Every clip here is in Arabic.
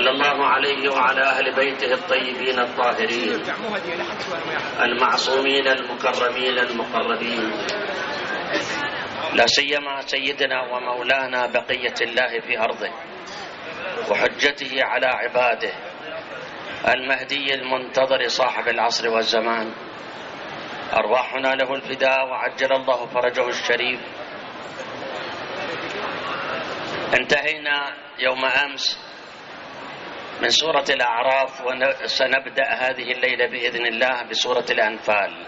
صلى الله عليه وعلى أهل بيته الطيبين الطاهرين المعصومين المكرمين المقربين، لا سيما سيدنا ومولانا بقية الله في أرضه وحجته على عباده المهدي المنتظر صاحب العصر والزمان، أرواحنا له الفداء وعجل الله فرجه الشريف. انتهينا يوم أمس من سورة الأعراف، وسنبدأ هذه الليلة بإذن الله بسورة الأنفال،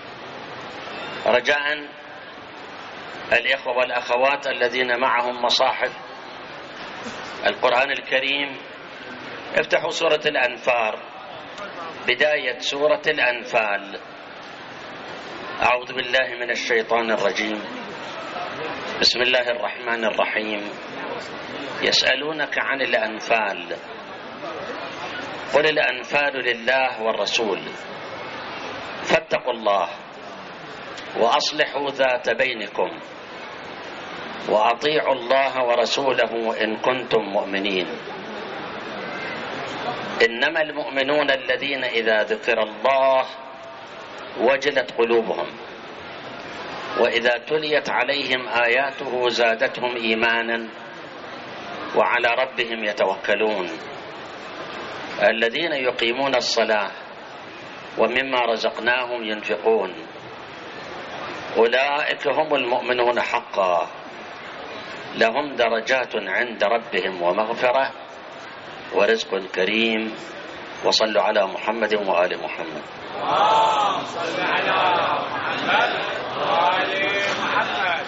رجاء الإخوة والأخوات الذين معهم مصاحف القرآن الكريم افتحوا سورة الأنفال، بداية سورة الأنفال. أعوذ بالله من الشيطان الرجيم، بسم الله الرحمن الرحيم. يسألونك عن الأنفال، قل الأنفال لله والرسول فاتقوا الله وأصلحوا ذات بينكم وأطيعوا الله ورسوله إن كنتم مؤمنين، إنما المؤمنون الذين إذا ذكر الله وجلت قلوبهم وإذا تليت عليهم آياته زادتهم إيمانا وعلى ربهم يتوكلون، الذين يقيمون الصلاة ومما رزقناهم ينفقون، أولئك هم المؤمنون حقا، لهم درجات عند ربهم ومغفرة ورزق كريم. وصلوا على محمد وآل محمد. اللهم صل على محمد وآل محمد.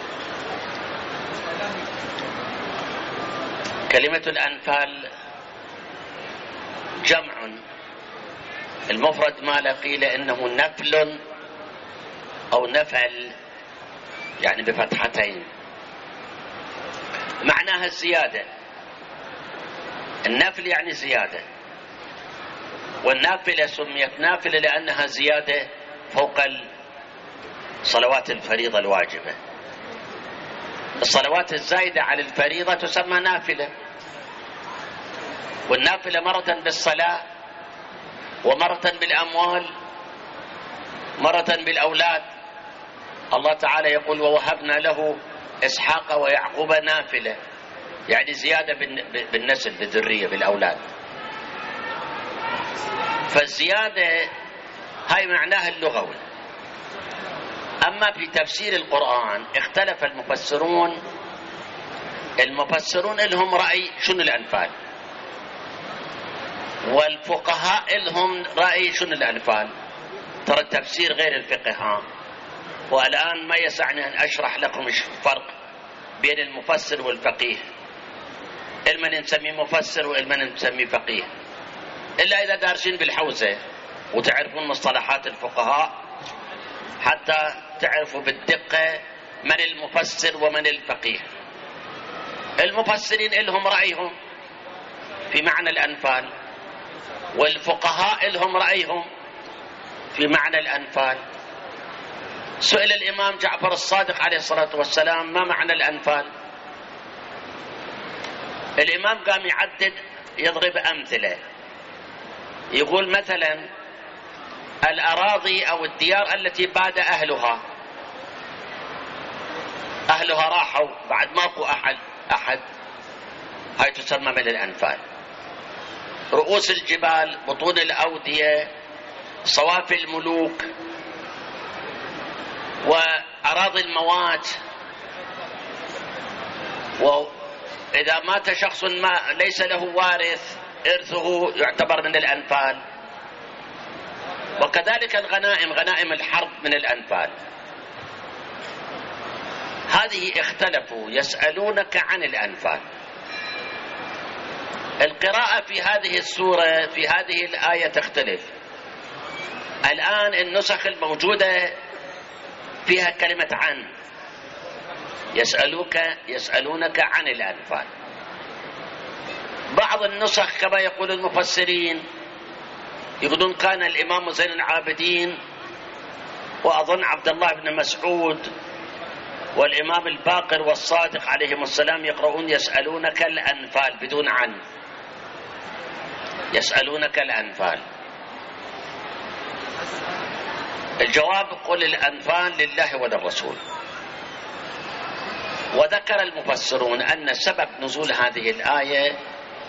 كلمة الأنفال جمع، المفرد ما قيل إنه نفل أو نفل، يعني بفتحتين، معناها الزيادة. النفل يعني زيادة، والنافلة سميت نافلة لأنها زيادة فوق الصلوات الفريضة الواجبة. الصلوات الزايدة على الفريضة تسمى نافلة، والنافلة مرة بالصلاة ومرة بالأموال مرة بالأولاد. الله تعالى يقول ووهبنا له إسحاق ويعقوب نافلة، يعني زيادة بالنسل بالذرية بالأولاد. فالزيادة هاي معناها اللغوي. أما في تفسير القرآن اختلف المفسرون لهم رأي شنو الأنفال، والفقهاء لهم رأي شنو الأنفال. ترى التفسير غير الفقه، والآن ما يسعني أن أشرح لكم الفرق بين المفسر والفقيه، المن نسميه مفسر والمن نسميه فقيه، إلا إذا دارسين بالحوزة وتعرفون مصطلحات الفقهاء حتى تعرفوا بالدقة من المفسر ومن الفقيه. المفسرين لهم رأيهم في معنى الأنفال، والفقهاء لهم رأيهم في معنى الأنفال. سئل الإمام جعفر الصادق عليه الصلاة والسلام ما معنى الأنفال؟ الإمام قام يعدد، يضرب أمثلة، يقول مثلا الأراضي أو الديار التي باد أهلها راحوا بعد ماكو أحد، هاي تسمى من الأنفال. رؤوس الجبال، بطون الأودية، صوافي الملوك، وأراضي الموات. وإذا مات شخص ما ليس له وارث إرثه يعتبر من الأنفال. وكذلك الغنائم، غنائم الحرب من الأنفال. هذه اختلفوا، يسألونك عن الأنفال. القراءة في هذه السورة في هذه الآية تختلف. الآن النسخ الموجودة فيها كلمة عن، يسألونك عن الأنفال. بعض النسخ كما يقول المفسرين يقولون كان الإمام زين العابدين وأظن عبد الله بن مسعود والإمام الباقر والصادق عليهم السلام يقرؤون يسألونك الأنفال بدون عن. يسألونك الأنفال. الجواب قل الأنفال لله وللرسول. وذكر المفسرون أن سبب نزول هذه الآية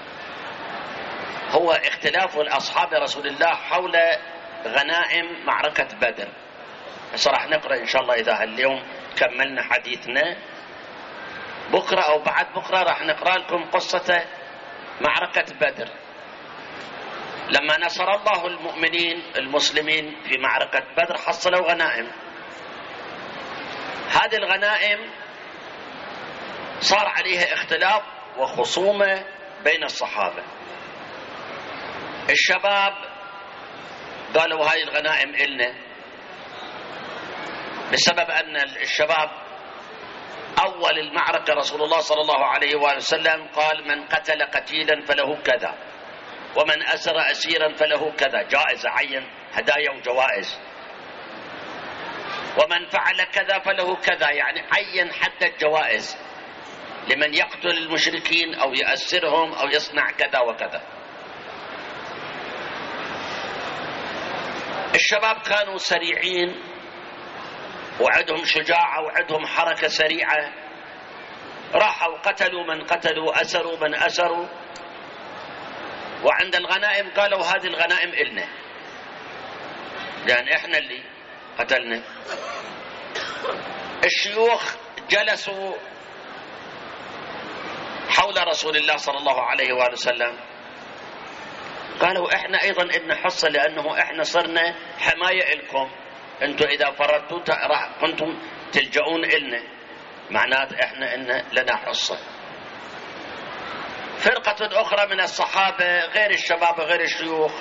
هو اختلاف أصحاب رسول الله حول غنائم معركة بدر. راح نقرأ إن شاء الله إذا اليوم كملنا حديثنا، بكرة أو بعد بكرة راح نقرأ لكم قصة معركة بدر لما نصر الله المؤمنين المسلمين في معركة بدر، حصلوا غنائم. هذه الغنائم صار عليها اختلاف وخصومة بين الصحابة. الشباب قالوا هاي الغنائم إلنا، بسبب أن الشباب أول المعركة رسول الله صلى الله عليه وآله وسلم قال من قتل قتيلا فله كذا، ومن أسر أسيرا فله كذا، جائزة، عين هدايا وجوائز، ومن فعل كذا فله كذا، يعني عين حتى الجوائز لمن يقتل المشركين أو يأسرهم أو يصنع كذا وكذا. الشباب كانوا سريعين وعندهم شجاعة وعندهم حركة سريعة، راحوا قتلوا من قتلوا، أسروا من أسروا، وعند الغنائم قالوا هذه الغنائم إلنا لأن إحنا اللي قتلنا. الشيوخ جلسوا حول رسول الله صلى الله عليه وآله وسلم قالوا إحنا أيضا إن حصة، لأنه إحنا صرنا حماية لكم، أنتم إذا فرطتوا كنتم تلجؤون إلنا، معناته إحنا إن لنا حصة. فرقة أخرى من الصحابة غير الشباب غير الشيوخ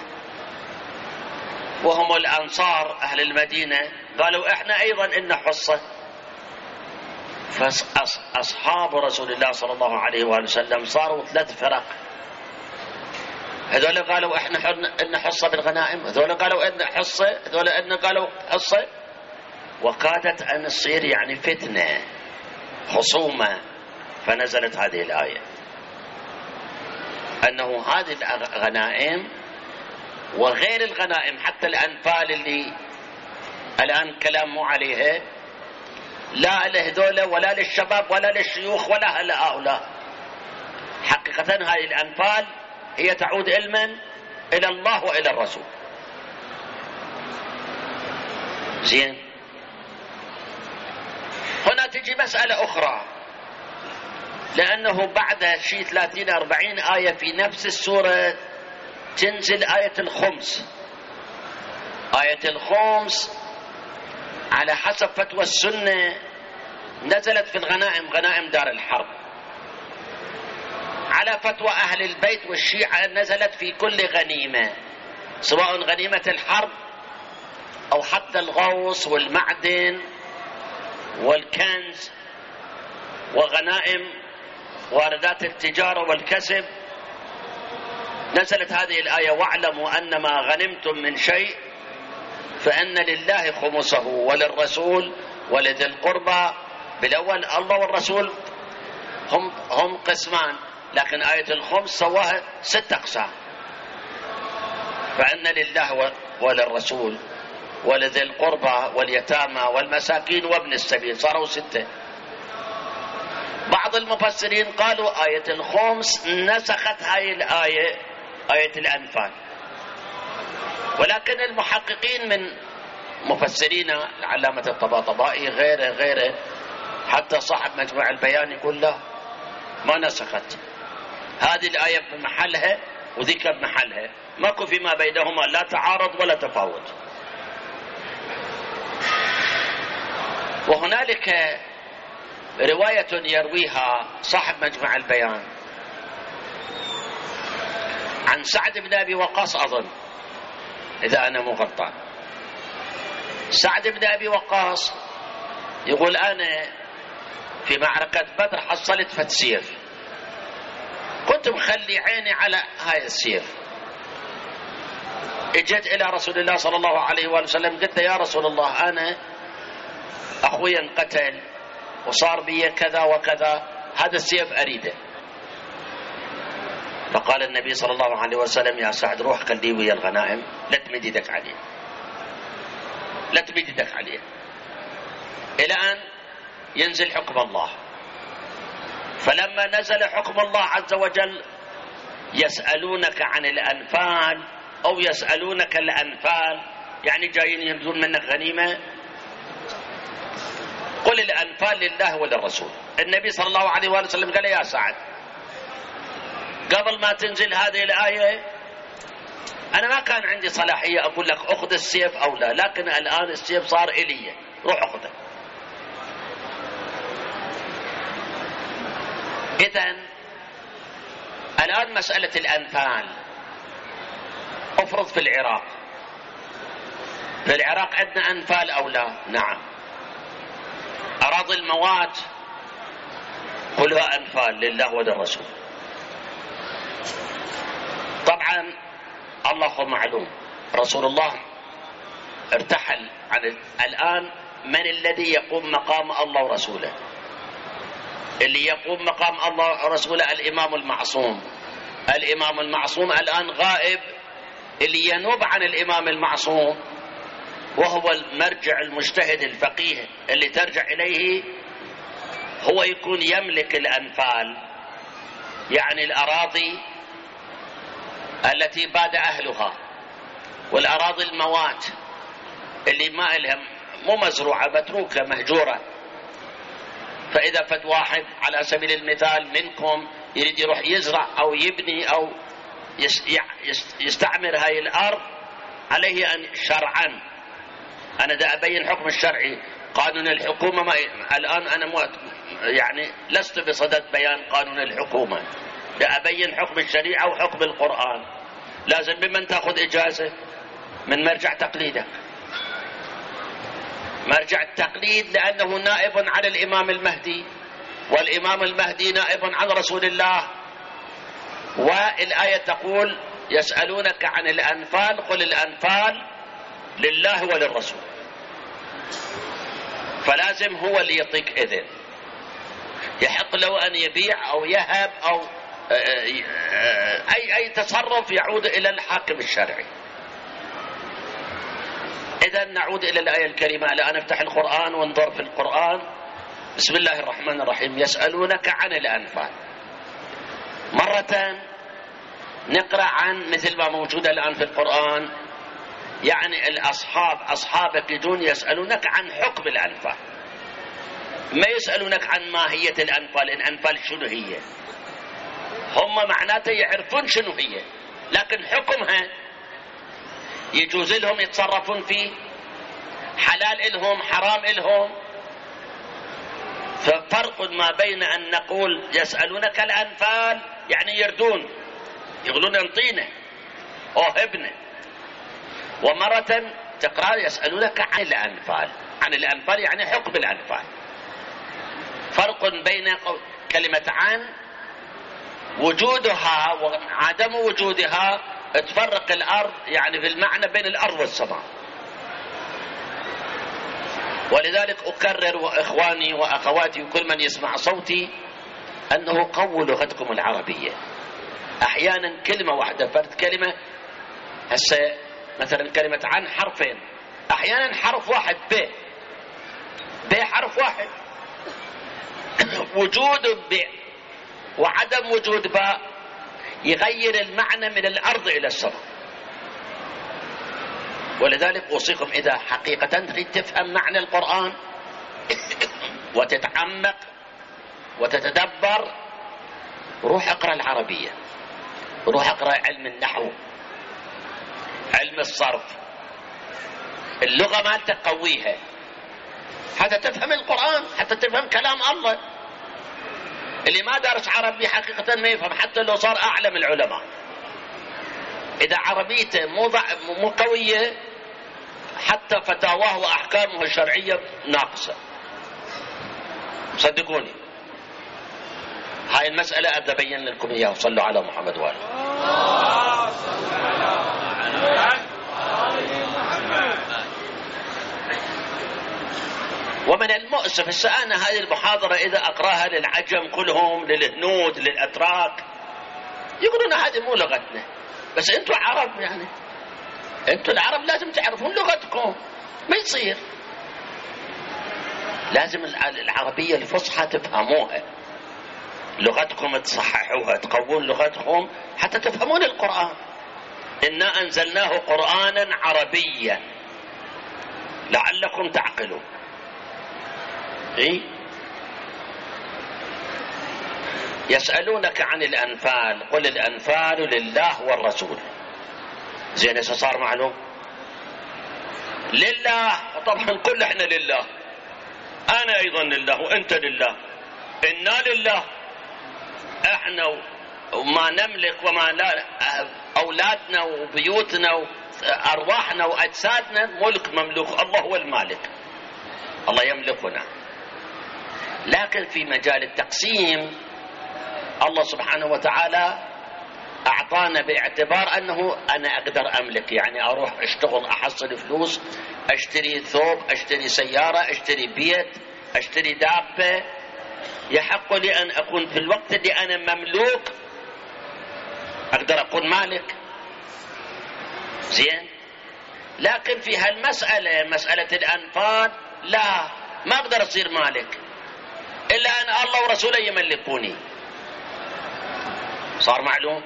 وهم الأنصار أهل المدينة قالوا إحنا أيضا إن حصة. فأصحاب رسول الله صلى الله عليه وآله وسلم صاروا 3 فرق، هذول قالوا إحنا إن حصة بالغنائم، هذول قالوا إن حصة، هذول إن قالوا حصة، وكادت أن تصير يعني فتنة خصومة. فنزلت هذه الآية أنه هذه الغنائم وغير الغنائم حتى الأنفال اللي الآن كلام مو عليها، لا لهذول ولا للشباب ولا للشيوخ ولا لهؤلاء. حقيقة هذه الأنفال هي تعود علما إلى الله وإلى الرسول. زين، هنا تجي مسألة أخرى، لأنه بعد شيء 30-40 آية في نفس السورة تنزل آية الخمس. آية الخمس على حسب فتوى السنة نزلت في الغنائم، غنائم دار الحرب. على فتوى أهل البيت والشيعة نزلت في كل غنيمة، سواء غنيمة الحرب أو حتى الغوص والمعدن والكنز وغنائم واردات التجارة والكسب. نزلت هذه الآية واعلموا أن ما غنمتم من شيء فأن لله خمسه وللرسول ولذي القربى. بالأول الله والرسول هم قسمان، لكن آية الخمس سواها 6 أقسام، فأن لله وللرسول ولذي القربى واليتامى والمساكين وابن السبيل، صاروا 6. بعض المفسرين قالوا آية الخمس نسخت هاي الآية، آية الأنفال، ولكن المحققين من مفسرين العلامة الطباطبائي غيره حتى صاحب مجموع البيان يقول لا، ما نسخت، هذه الآية بمحلها وذيك بمحلها، ماكو فيما بينهما لا تعارض ولا تفاوت. وهنالك رواية يرويها صاحب مجمع البيان عن سعد بن أبي وقاص أظن إذا أنا مغطى. سعد بن أبي وقاص يقول أنا في معركة بدر حصلت فت سيف، كنت مخلي عيني على هاي السيف، اجيت إلى رسول الله صلى الله عليه وآله وسلم قلت يا رسول الله أنا أخوي انقتل وصار بي كذا وكذا، هذا السيف أريده. فقال النبي صلى الله عليه وسلم: يا سعد روح خليه ويا الغنائم، لا تمد يدك عليه، لا تمد يدك عليه، إلى أن ينزل حكم الله. فلما نزل حكم الله عز وجل: يسألونك عن الأنفال، أو يسألونك الأنفال، يعني جايين يريدون منك غنيمة، قل الأنفال لله وللرسول. النبي صلى الله عليه وسلم قال: يا سعد، قبل ما تنزل هذه الآية أنا ما كان عندي صلاحية أقول لك أخذ السيف أو لا، لكن الآن السيف صار إلي، روح أخذه. إذن الآن مسألة الأنفال، أفرض في العراق، في العراق عندنا أنفال أو لا؟ نعم. أراضي الموات كلها أنفال لله وللرسول. طبعا الله معلوم، رسول الله ارتحل عن الآن من الذي يقوم مقام الله ورسوله؟ اللي يقوم مقام الله ورسوله الإمام المعصوم. الإمام المعصوم الآن غائب، اللي ينوب عن الإمام المعصوم وهو المرجع المجتهد الفقيه اللي ترجع إليه، هو يكون يملك الأنفال، يعني الأراضي التي باد أهلها، والأراضي الموات اللي ما إلهم، مو مزروعة، متروكة مهجورة. فإذا فد واحد على سبيل المثال منكم يريد يروح يزرع أو يبني أو يستعمر هاي الأرض، عليه أن شرعا، أنا دا أبين حكم الشرعي، قانون الحكومة ما الآن أنا يعني لست بصدد بيان قانون الحكومة، دا أبين حكم الشريعة وحكم القرآن. لازم بمن تأخذ إجازة؟ من مرجع تقليدك. مرجع التقليد لأنه نائب عن الإمام المهدي، والإمام المهدي نائب عن رسول الله، والآية تقول: يسألونك عن الأنفال، قل الأنفال لله وللرسول. فلازم هو اللي يعطيك إذن، يحق له أن يبيع أو يهب أو أي تصرف يعود إلى الحاكم الشرعي. إذا نعود إلى الآية الكريمة. الآن نفتح القرآن وننظر في القرآن. بسم الله الرحمن الرحيم. يسألونك عن الأنفال، مرة نقرأ عن مثل ما موجود الآن في القرآن، يعني أصحابك يجون يسألونك عن حكم الأنفال، ما يسألونك عن ماهية الأنفال. الأنفال شنو هي؟ هم معناته يعرفون شنو هي، لكن حكمها يجوز لهم يتصرفون فيه، حلال إلهم حرام إلهم. ففرق ما بين أن نقول يسألونك الأنفال يعني يردون يقولون انطينا اوهبنا، ومرة تقرأ يسألونك عن الأنفال. عن الأنفال يعني حكم الأنفال. فرق بين كلمة عن وجودها وعدم وجودها، تفرق الأرض يعني في المعنى بين الأرض والسماء. ولذلك أكرر وإخواني وأخواتي وكل من يسمع صوتي أنه قووا لغتكم العربية. أحيانا كلمة واحدة، فرد كلمة، هسه مثلا كلمة عن حرفين، أحيانا حرف واحد ب حرف واحد، وجود ب وعدم وجود باء يغير المعنى من الأرض إلى السماء. ولذلك أوصيكم إذا حقيقة تريد تفهم معنى القرآن وتتعمق وتتدبر، روح اقرأ العربية، روح اقرأ علم النحو، علم الصرف، اللغة مالتك قويها حتى تفهم القرآن، حتى تفهم كلام الله. اللي ما دارس عربي حقيقة ما يفهم، حتى لو صار أعلم العلماء. إذا عربيته مو قوية، حتى فتاواه وأحكامه الشرعية ناقصة. صدقوني هاي المسألة أبدأ أبين لكم إياها. صلوا على محمد وآله. ومن المؤسف هسه أنا هذه المحاضرة إذا أقراها للعجم كلهم، للهنود، للأتراك، يقولون هذه مو لغتنا، بس انتم عرب، يعني انتم العرب لازم تعرفون لغتكم، ما يصير. لازم العربية الفصحى تفهموها، لغتكم تصححوها، تقوون لغتكم حتى تفهمون القرآن. إنا أنزلناه قرآنا عربيا لعلكم تعقلون. يسألونك عن الأنفال، قل الأنفال لله والرسول. زين صار معلوم لله، طبعا كل احنا لله، أنا أيضا لله وأنت لله، إنا لله. احنا وما نملك وما لا، أولادنا وبيوتنا وأرواحنا وأجسادنا ملك مملوك، الله هو المالك، الله يملكنا. لكن في مجال التقسيم الله سبحانه وتعالى أعطانا باعتبار أنه أنا أقدر أملك، يعني أروح أشتغل أحصل فلوس، أشتري ثوب، أشتري سيارة، أشتري بيت، أشتري دابة، يحق لي أن أكون في الوقت اللي أنا مملوك أقدر أكون مالك. زين، لكن في هالمسألة، مسألة الأنفال، لا، ما أقدر أصير مالك إلا أن الله ورسوله يملكوني. صار معلوم؟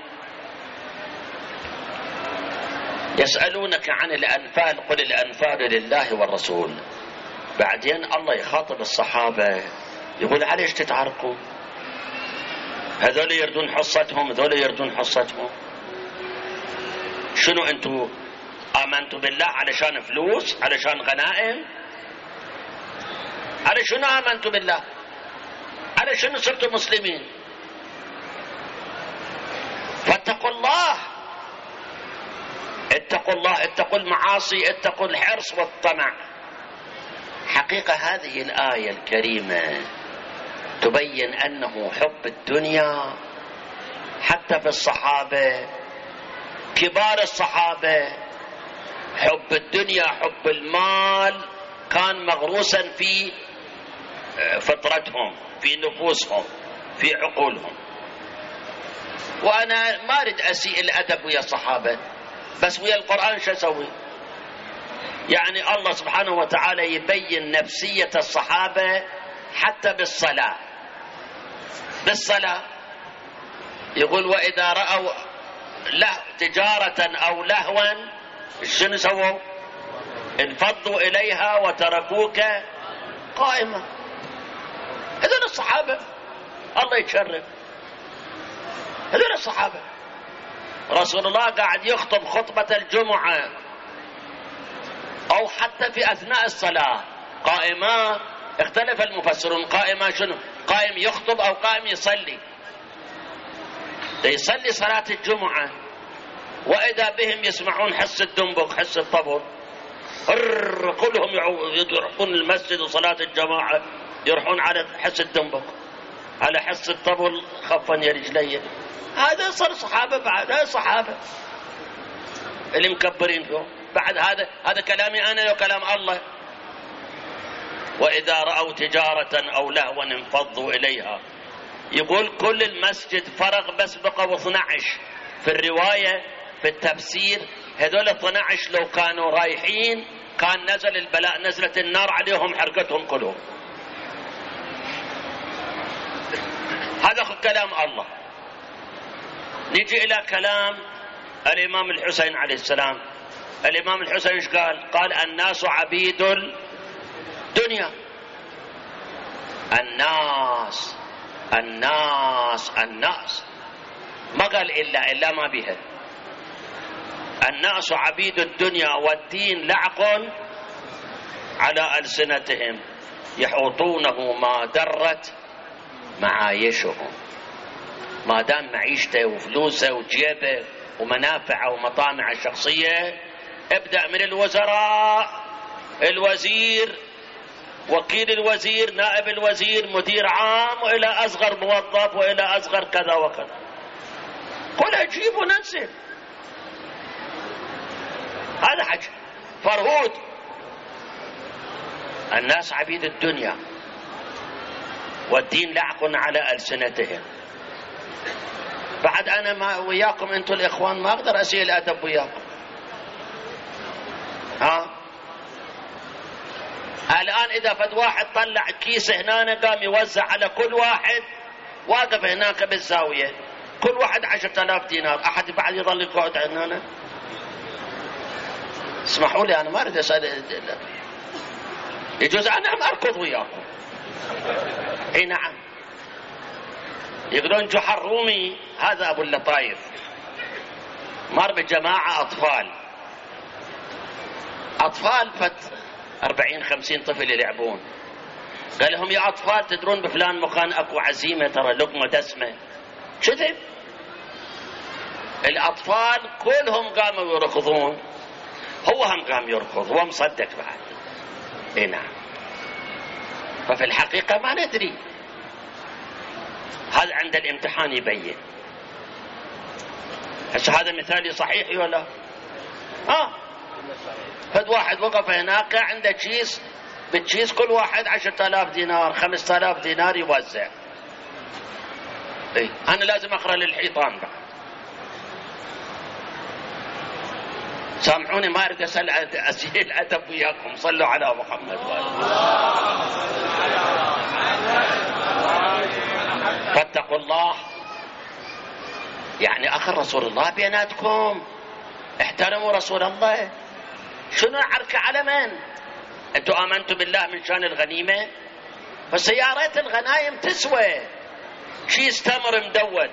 يسألونك عن الأنفال قل الأنفال لله والرسول. بعدين الله يخاطب الصحابة يقول عليش تتعرقوا؟ هذول يردون حصتهم، هذول يردون حصتهم. شنو أنتوا آمنتوا بالله علشان فلوس، علشان غنائم؟ على شنو آمنتوا بالله؟ على شنو صرتوا مسلمين؟ فاتقوا الله، اتقوا الله، اتقوا المعاصي، اتقوا الحرص والطمع. حقيقة هذه الآية الكريمة تبين أنه حب الدنيا حتى في الصحابة، كبار الصحابة، حب الدنيا، حب المال كان مغروسا في فطرتهم، في نفوسهم، في عقولهم. وأنا ما أريد أسيء الأدب ويا الصحابة، بس ويا القرآن شو أسوي؟ يعني الله سبحانه وتعالى يبين نفسية الصحابة حتى بالصلاة. بالصلاة يقول وإذا رأوا تجارة أو لهوا شنو سووا؟ انفضوا إليها وتركوك قائمة. هذول الصحابة الله يتشرف، هذول الصحابة. رسول الله قاعد يخطب خطبة الجمعة أو حتى في أثناء الصلاة قائمة، اختلف المفسرون قائمة شنو؟ قائم يخطب أو قائم يصلي. يصلي صلاة الجمعة وإذا بهم يسمعون حس الدنبق، حس الطبل، كلهم يروحون المسجد وصلاة الجماعة يروحون على حس الدنبق، على حس الطبل، خفا يا رجلي. هذا صار صحابة، بعد هذا صحابة اللي مكبرين فيهم. بعد هذا كلامي أنا لو كلام الله. وإذا رأوا تجارة أو لهوا انفضوا إليها. يقول كل المسجد فرغ بس بقوا 12. في الرواية في التفسير هذول 12 لو كانوا رايحين كان نزل البلاء، نزلت النار عليهم حرقتهم كلهم. هذا كلام الله. نجي إلى كلام الإمام الحسين عليه السلام. الإمام الحسين ايش قال؟ قال الناس عبيد الدنيا. الناس الناس الناس، ما قال إلا ما بها. الناس عبيد الدنيا والدين لعق على ألسنتهم يحوطونه ما درت معايشهم. ما دام معيشته وفلوسه وجيبه ومنافعه ومطامعه الشخصية، ابدأ من الوزراء، الوزير، وكيل الوزير، نائب الوزير، مدير عام، وإلى أصغر موظف، وإلى أصغر كذا وكذا، كلها جيب وننزل. هذا حاجة فرهود. الناس عبيد الدنيا والدين لعق على ألسنتهم. بعد أنا ما وياكم أنتم الإخوان ما أقدر أسيء الأدب وياكم. الآن إذا فد واحد طلع كيس هنا قام يوزع على كل واحد واقف هناك بالزاوية، كل واحد 10,000 دينار، أحد بعد يظل يقعد هنا؟ اسمحوا لي أنا ما أريد أسأل، يجوز أنا أركض وياكم. اي نعم. يقولون جحر رومي هذا أبو اللطايف مر بجماعة أطفال فت 40-50 طفل يلعبون، قال لهم يا أطفال تدرون بفلان مكان أكو عزيمة ترى لقمة دسمة. كذب. الأطفال كلهم قاموا يركضون، هو هم قام يركض، هو مصدق بعد. اي نعم. ففي الحقيقة ما ندري، هذا عند الامتحان يبين. هسه هذا مثالي صحيح ولا؟ فد واحد وقف هناك عنده كيس، بالكيس كل واحد 10,000 دينار 5,000 دينار يوزع. أنا لازم أقرأ للحيطان بعد. سامحوني ما أريد أسأل الأدب وياكم. صلوا على محمد. فاتقوا الله. يعني أخر رسول الله بيناتكم، احترموا رسول الله. شنو عركة على من؟ أنتم آمنتم بالله من شان الغنيمة، فسيارات الغنايم تسوى كيس تمر مدود،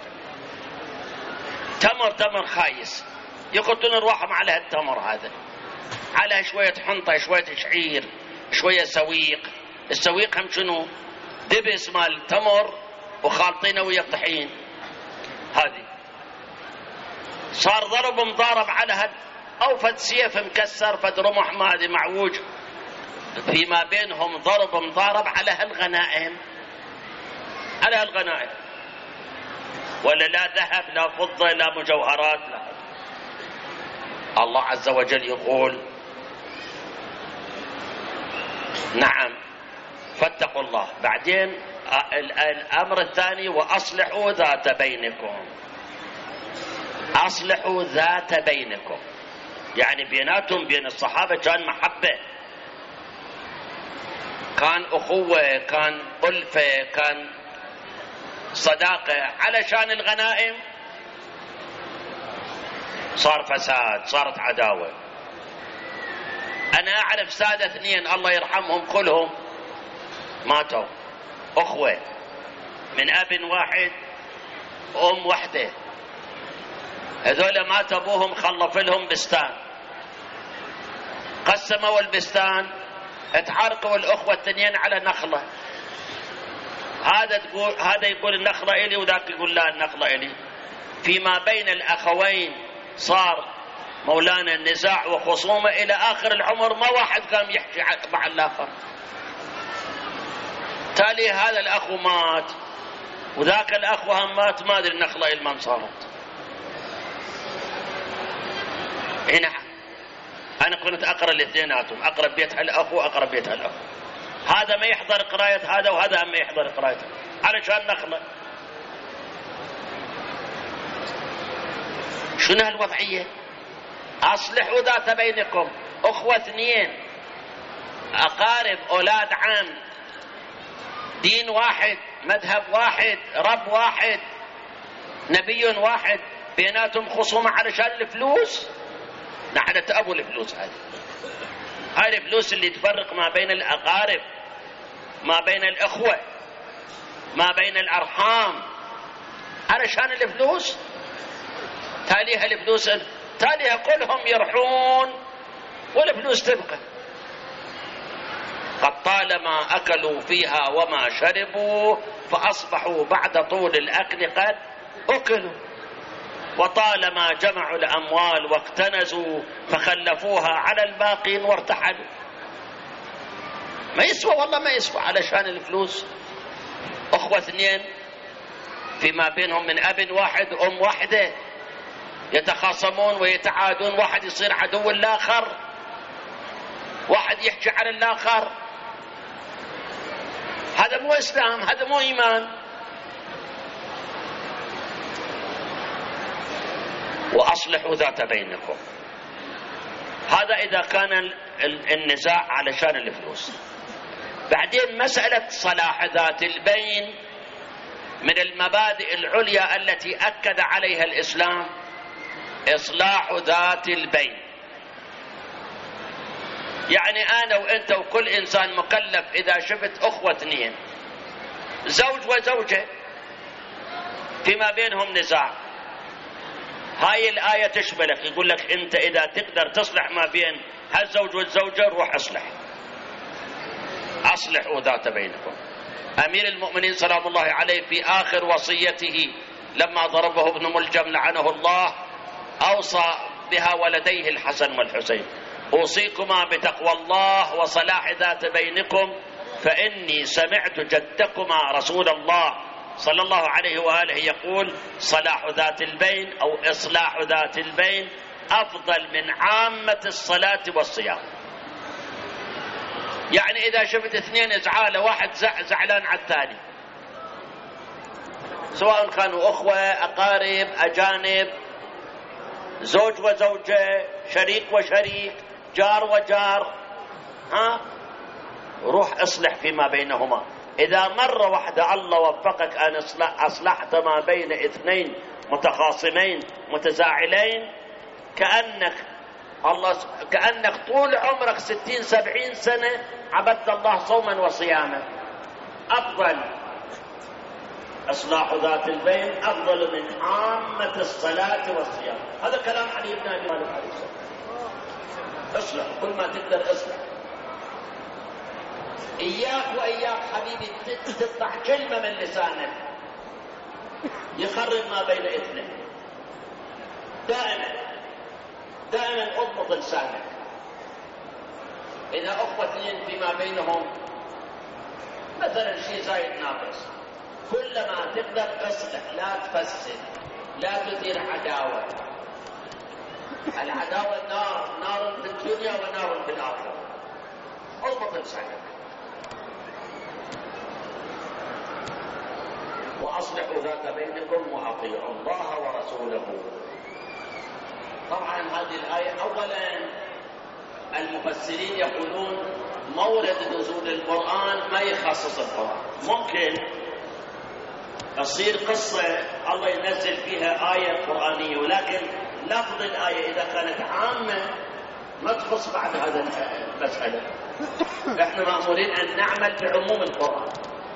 تمر خايس، يقتلون ارواحهم على هالتمر هذا، على شوية حنطة، شوية شعير، شوية سويق. السويق هم شنو؟ دبس مال تمر وخالطينه ويا الطحين. هذه صار ضرب مضارب على هاد، أو فد سيف مكسر، فد رمح مادي معوج، فيما بينهم ضرب مضارب على هالغنائم، على هالغنائم. ولا لا ذهب لا فضة لا مجوهرات لا. الله عز وجل يقول نعم فاتقوا الله. بعدين الأمر الثاني وأصلحوا ذات بينكم. أصلحوا ذات بينكم، يعني بيناتهم بين الصحابة كان محبة، كان أخوة، كان ألفة، كان صداقة. علشان الغنائم صار فساد، صارت عداوة. أنا أعرف سادة 2 الله يرحمهم كلهم ماتوا، أخوة من أب واحد وأم واحدة. هذول مات أبوهم خلف لهم بستان، قسموا البستان، اتحرقوا الأخوة 2 على نخلة. هذا يقول النخلة إلي وذاك يقول لا النخلة إلي. فيما بين الأخوين صار مولانا النزاع وخصومة إلى آخر العمر، ما واحد قام يحكي مع الآخر. تالي هذا الأخو مات وذاك الأخو هم مات، ما أدري النخلة إلمن صارت. هنا أنا كنت أقرأ الاثنيناتهم، أقرأ بيت هالأخو أقرأ بيت هالأخو، هذا ما يحضر قراية هذا وهذا ما يحضر قرايته علشان نخلة. شنو هالوضعية؟ أصلحوا ذات بينكم، أخوة 2 أقارب أولاد عم، دين واحد، مذهب واحد، رب واحد، نبي واحد، بيناتهم خصومة علشان الفلوس. نحن تأبوا الفلوس هاي الفلوس اللي تفرق ما بين الأقارب، ما بين الأخوة، ما بين الأرحام، علشان الفلوس. تاليها الفلوس تاليها كلهم يرحون والفلوس تبقى. قد طالما أكلوا فيها وما شربوا فأصبحوا بعد طول الأكل قد أكلوا، وطالما جمعوا الأموال واقتنزوا فخلفوها على الباقين وارتحلوا. ما يسوى والله ما يسوى علشان الفلوس. أخوة 2 فيما بينهم من أب واحد أم واحدة يتخاصمون ويتعادون، واحد يصير عدو الآخر، واحد يحكي على الآخر. هذا مو إسلام، هذا مو إيمان. وأصلحوا ذات بينكم. هذا إذا كان النزاع علشان الفلوس. بعدين مسألة صلاح ذات البين من المبادئ العليا التي أكد عليها الإسلام، إصلاح ذات البين. يعني أنا وأنت وكل إنسان مكلف إذا شفت أخوة اثنين زوج وزوجة فيما بينهم نزاع، هاي الآية تشملك، يقول لك أنت إذا تقدر تصلح ما بين هالزوج والزوجة روح أصلحوا ذات بينكم. أمير المؤمنين سلام الله عليه في آخر وصيته لما ضربه ابن ملجم لعنه الله أوصى بها ولديه الحسن والحسين: أوصيكما بتقوى الله وصلاح ذات بينكم فإني سمعت جدكما رسول الله صلى الله عليه وآله يقول: صلاح ذات البين أو إصلاح ذات البين أفضل من عامة الصلاة والصيام. يعني إذا شفت اثنين زعالة، واحد زعلان على الثاني، سواء كانوا أخوة أقارب أجانب، زوج وزوجة، شريك وشريك، جار وجار، روح اصلح فيما بينهما. إذا مرة واحدة الله وفقك أن أصلحت ما بين اثنين متخاصمين متزاعلين، كأنك طول عمرك 60-70 سنة عبدت الله صوما وصياما. أفضل إصلاح ذات البين أفضل من عامة الصلاة والصيام. هذا كلام علي بن أبي طالب عليه السلام. اصلح كل ما تقدر اصلح. إياك وإياك حبيبي تطلع كلمة من لسانك يخرب ما بين اثنين. دائما اضبط لسانك. إذا أخوة اثنين فيما بينهم مثلا شيء زايد ناقص، كلما تقدر اصلح، لا تفسد، لا تثير عداوة. العداوة نار في الدنيا ونار في الآخرة. اضبط لسانك. وأصلحوا ذات بينكم وأطيعوا الله ورسوله. طبعا هذه الآية أولا المفسرين يقولون مورد نزول القرآن ما يخصص القرآن. ممكن تصير قصة الله ينزل فيها آية قرآنية، ولكن لفظ الآية إذا كانت عامة ما تخص بعد هذا المسألة. احنا مأمورين أن نعمل بعموم القرآن،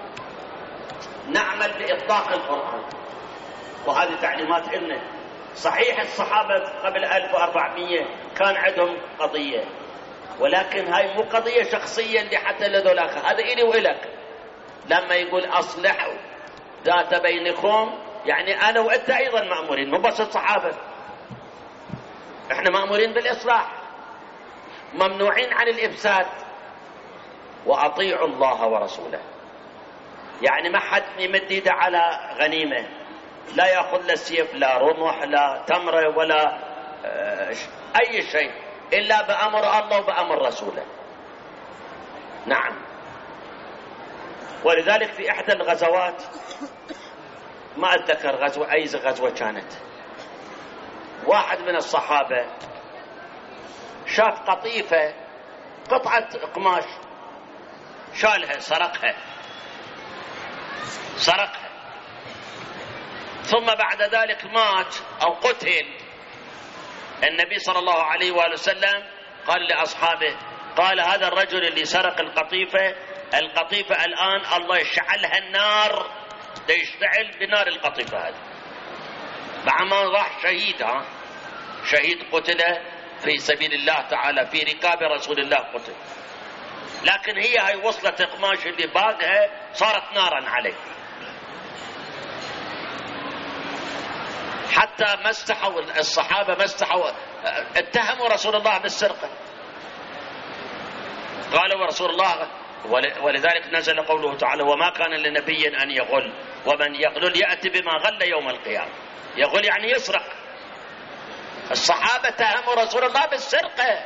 نعمل بإطلاق القرآن، وهذه تعليمات إلنا. صحيح الصحابة قبل 1400 كان عندهم قضية، ولكن هاي مو قضية شخصية اللي حتى لذولاك، هذا إلي وإلك. لما يقول أصلحوا ذات بينكم يعني أنا وأنت أيضا مأمورين، مو بس الصحابة. احنا مأمورين بالإصلاح، ممنوعين عن الإفساد. وأطيعوا الله ورسوله، يعني ما حد يمد يده على غنيمة، لا يأخذ لا سيف لا رمح لا تمرة ولا أي شيء إلا بأمر الله وبأمر رسوله. نعم. ولذلك في إحدى الغزوات، ما أتذكر غزوة أي غزوة كانت، واحد من الصحابة شاف قطيفة، قطعة قماش، شالها سرقها، ثم بعد ذلك مات أو قتل. النبي صلى الله عليه وآله وسلم قال لأصحابه، قال هذا الرجل اللي سرق القطيفة الآن الله يشعلها النار، يشتعل بنار القطيفة هذه. بعد ما راح شهيد قتل في سبيل الله تعالى في ركاب رسول الله قتل، لكن هاي وصلت قماش اللي باقها صارت نارا عليه. حتى ما استحوا الصحابة، ما استحوا، اتهموا رسول الله بالسرقة. قالوا رسول الله، ولذلك نزل قوله تعالى: وما كان لنبي أن يغل ومن يغل يأتي بما غل يوم القيامة. يغل يعني يسرق. الصحابة اتهموا رسول الله بالسرقة.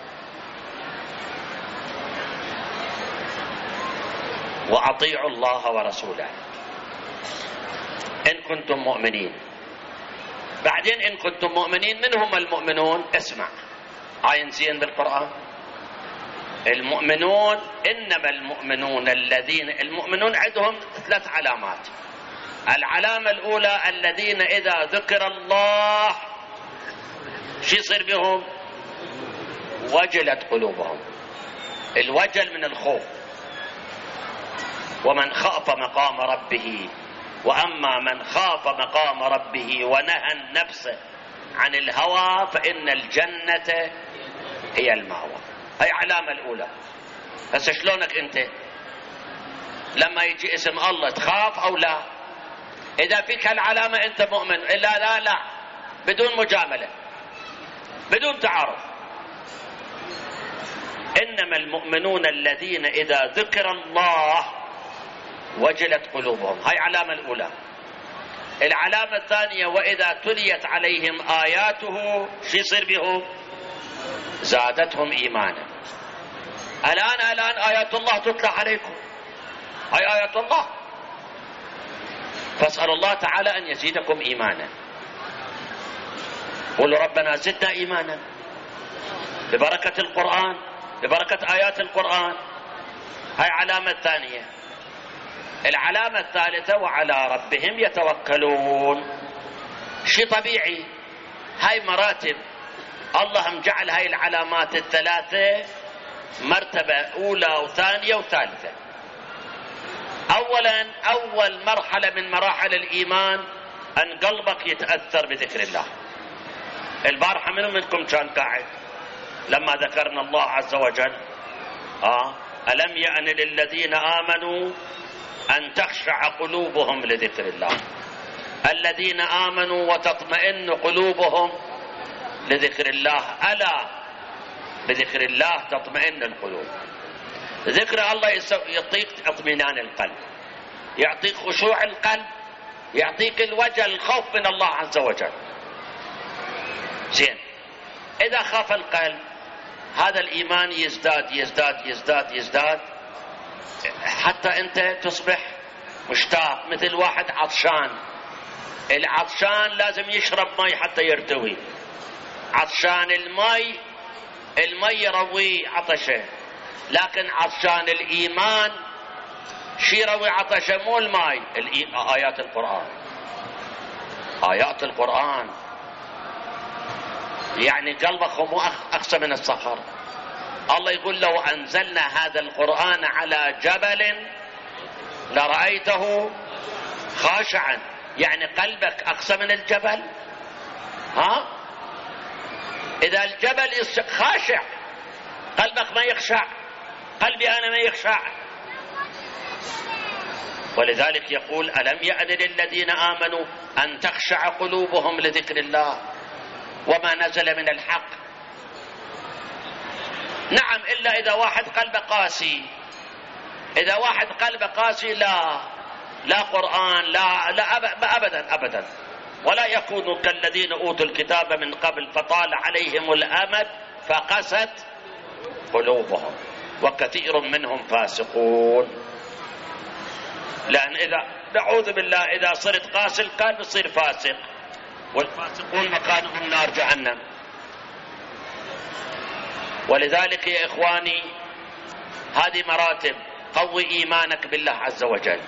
وأطيعوا الله ورسوله إن كنتم مؤمنين. بعدين إن كنتم مؤمنين، من هم المؤمنون؟ اسمع عين زين بالقرآن. المؤمنون إنما المؤمنون المؤمنون عندهم 3 علامات. العلامة الأولى الذين إذا ذكر الله شو يصير بهم؟ وجلت قلوبهم. الوجل من الخوف. ومن خاف مقام ربه، وأما من خاف مقام ربه ونهى النفس عن الهوى فإن الجنة هي المأوى. هي علامة الأولى. بس شلونك أنت لما يجي اسم الله تخاف أو لا؟ إذا فيك هالعلامة أنت مؤمن. إلا لا لا، بدون مجاملة، بدون تعارف. إنما المؤمنون الذين إذا ذكر الله وجلت قلوبهم. هاي علامة الأولى. العلامة الثانية وإذا تليت عليهم آياته شو يصير بهم؟ زادتهم إيمانا. الآن آيات الله تطلع عليكم، هاي آيات الله، فاسأل الله تعالى أن يزيدكم إيمانا. قولوا ربنا زدنا إيمانا ببركة القرآن، ببركة آيات القرآن. هاي علامة ثانية. العلامة الثالثة وعلى ربهم يتوكلون. شيء طبيعي، هاي مراتب الله مجعل هاي العلامات الثلاثة مرتبة أولى وثانية وثالثة. أولا، أول مرحلة من مراحل الإيمان أن قلبك يتأثر بذكر الله. البارحة منكم كان قاعد لما ذكرنا الله عز وجل؟ ألم يأن للذين آمنوا أن تخشع قلوبهم لذكر الله. الذين آمنوا وتطمئن قلوبهم لذكر الله. ألا بذكر الله تطمئن القلوب. ذكر الله يعطيك اطمئنان القلب، يعطيك خشوع القلب، يعطيك الوجل، الخوف من الله عز وجل. زين، إذا خاف القلب هذا الإيمان يزداد يزداد يزداد يزداد حتى أنت تصبح مشتاق، مثل واحد عطشان. العطشان لازم يشرب مي حتى يرتوي. عطشان المي يروي عطشه، لكن عطشان الإيمان شي يروي عطشه؟ مو المي، آيات القرآن. آيات القرآن يعني قلبك مو أقسى من الصخر. الله يقول لو أنزلنا هذا القرآن على جبل لرأيته خاشعا، يعني قلبك أقسى من الجبل. إذا الجبل خاشع قلبك ما يخشع، قلبي أنا ما يخشع. ولذلك يقول ألم يأن للذين آمنوا أن تخشع قلوبهم لذكر الله وما نزل من الحق. نعم، إلا إذا واحد قلبه قاسي. إذا واحد قلبه قاسي لا قرآن، لا أبدا أبدا. ولا يكونوا كالذين أوتوا الكتاب من قبل فطال عليهم الأمد فقست قلوبهم وكثير منهم فاسقون. لأن إذا نعوذ بالله إذا صرت قاسي القلب يصير فاسق، والفاسقون مكانهم نار جهنم. ولذلك يا إخواني هذه مراتب. قوي إيمانك بالله عز وجل.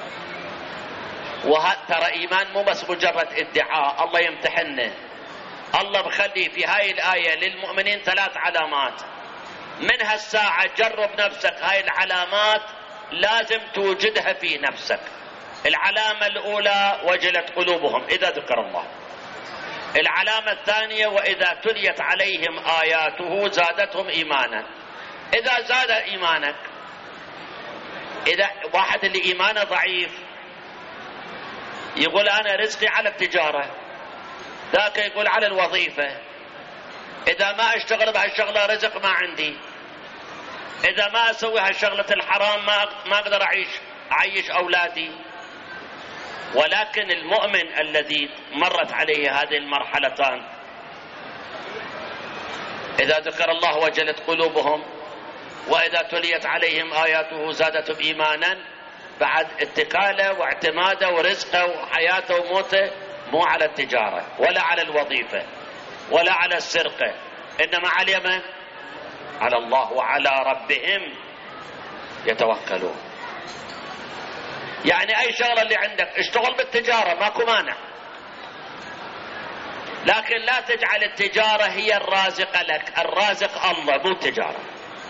ترى إيمان مو بس مجرد ادعاء، الله يمتحنه. الله بخلي في هاي الآية للمؤمنين 3 علامات. من هالساعة جرب نفسك، هاي العلامات لازم توجدها في نفسك. العلامة الأولى وجلت قلوبهم إذا ذكر الله. العلامة الثانية وإذا تليت عليهم آياته زادتهم إيمانا. إذا زاد إيمانك، إذا واحد اللي إيمانه ضعيف يقول أنا رزقي على التجارة، ذاك يقول على الوظيفة، إذا ما أشتغل بهالشغلة رزق ما عندي، إذا ما أسوي هالشغلة الحرام ما أقدر أعيش أولادي. ولكن المؤمن الذي مرت عليه هذه المرحلتان إذا ذكر الله وجلت قلوبهم وإذا تليت عليهم آياته زادتهم إيمانا، بعد اتكاله واعتماده ورزقه وحياته وموته مو على التجارة ولا على الوظيفة ولا على السرقة، إنما على اليمن على الله وعلى ربهم يتوكلون. يعني أي شغلة اللي عندك اشتغل بالتجارة ماكو مانع، لكن لا تجعل التجارة هي الرازقة لك، الرازق الله مو التجارة.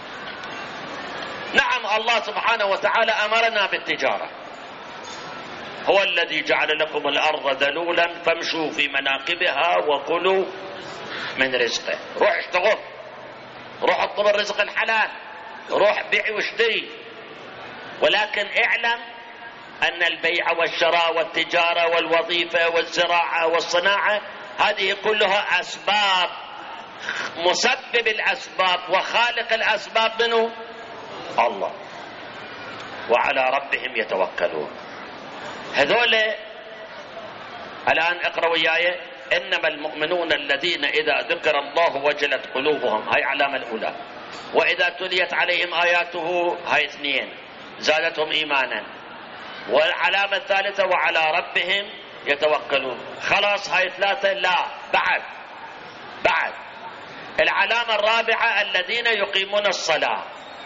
نعم الله سبحانه وتعالى أمرنا بالتجارة، هو الذي جعل لكم الأرض ذلولا فامشوا في مناكبها وكلوا من رزقه. روح اشتغل، روح اطلب الرزق الحلال، روح بيع واشتري، ولكن اعلم أن البيع والشراء والتجارة والوظيفة والزراعة والصناعة هذه كلها أسباب، مسبب الأسباب وخالق الأسباب منه الله، وعلى ربهم يتوكلون. هذول الآن اقرأوا وياي: إنما المؤمنون الذين إذا ذكر الله وجلت قلوبهم، هاي علامة الأولى، وإذا تليت عليهم آياته، هاي اثنين زادتهم إيمانا، والعلامة الثالثة وعلى ربهم يتوكلون. خلاص هاي ثلاثة، لا بعد العلامة الرابعة الذين يقيمون الصلاة.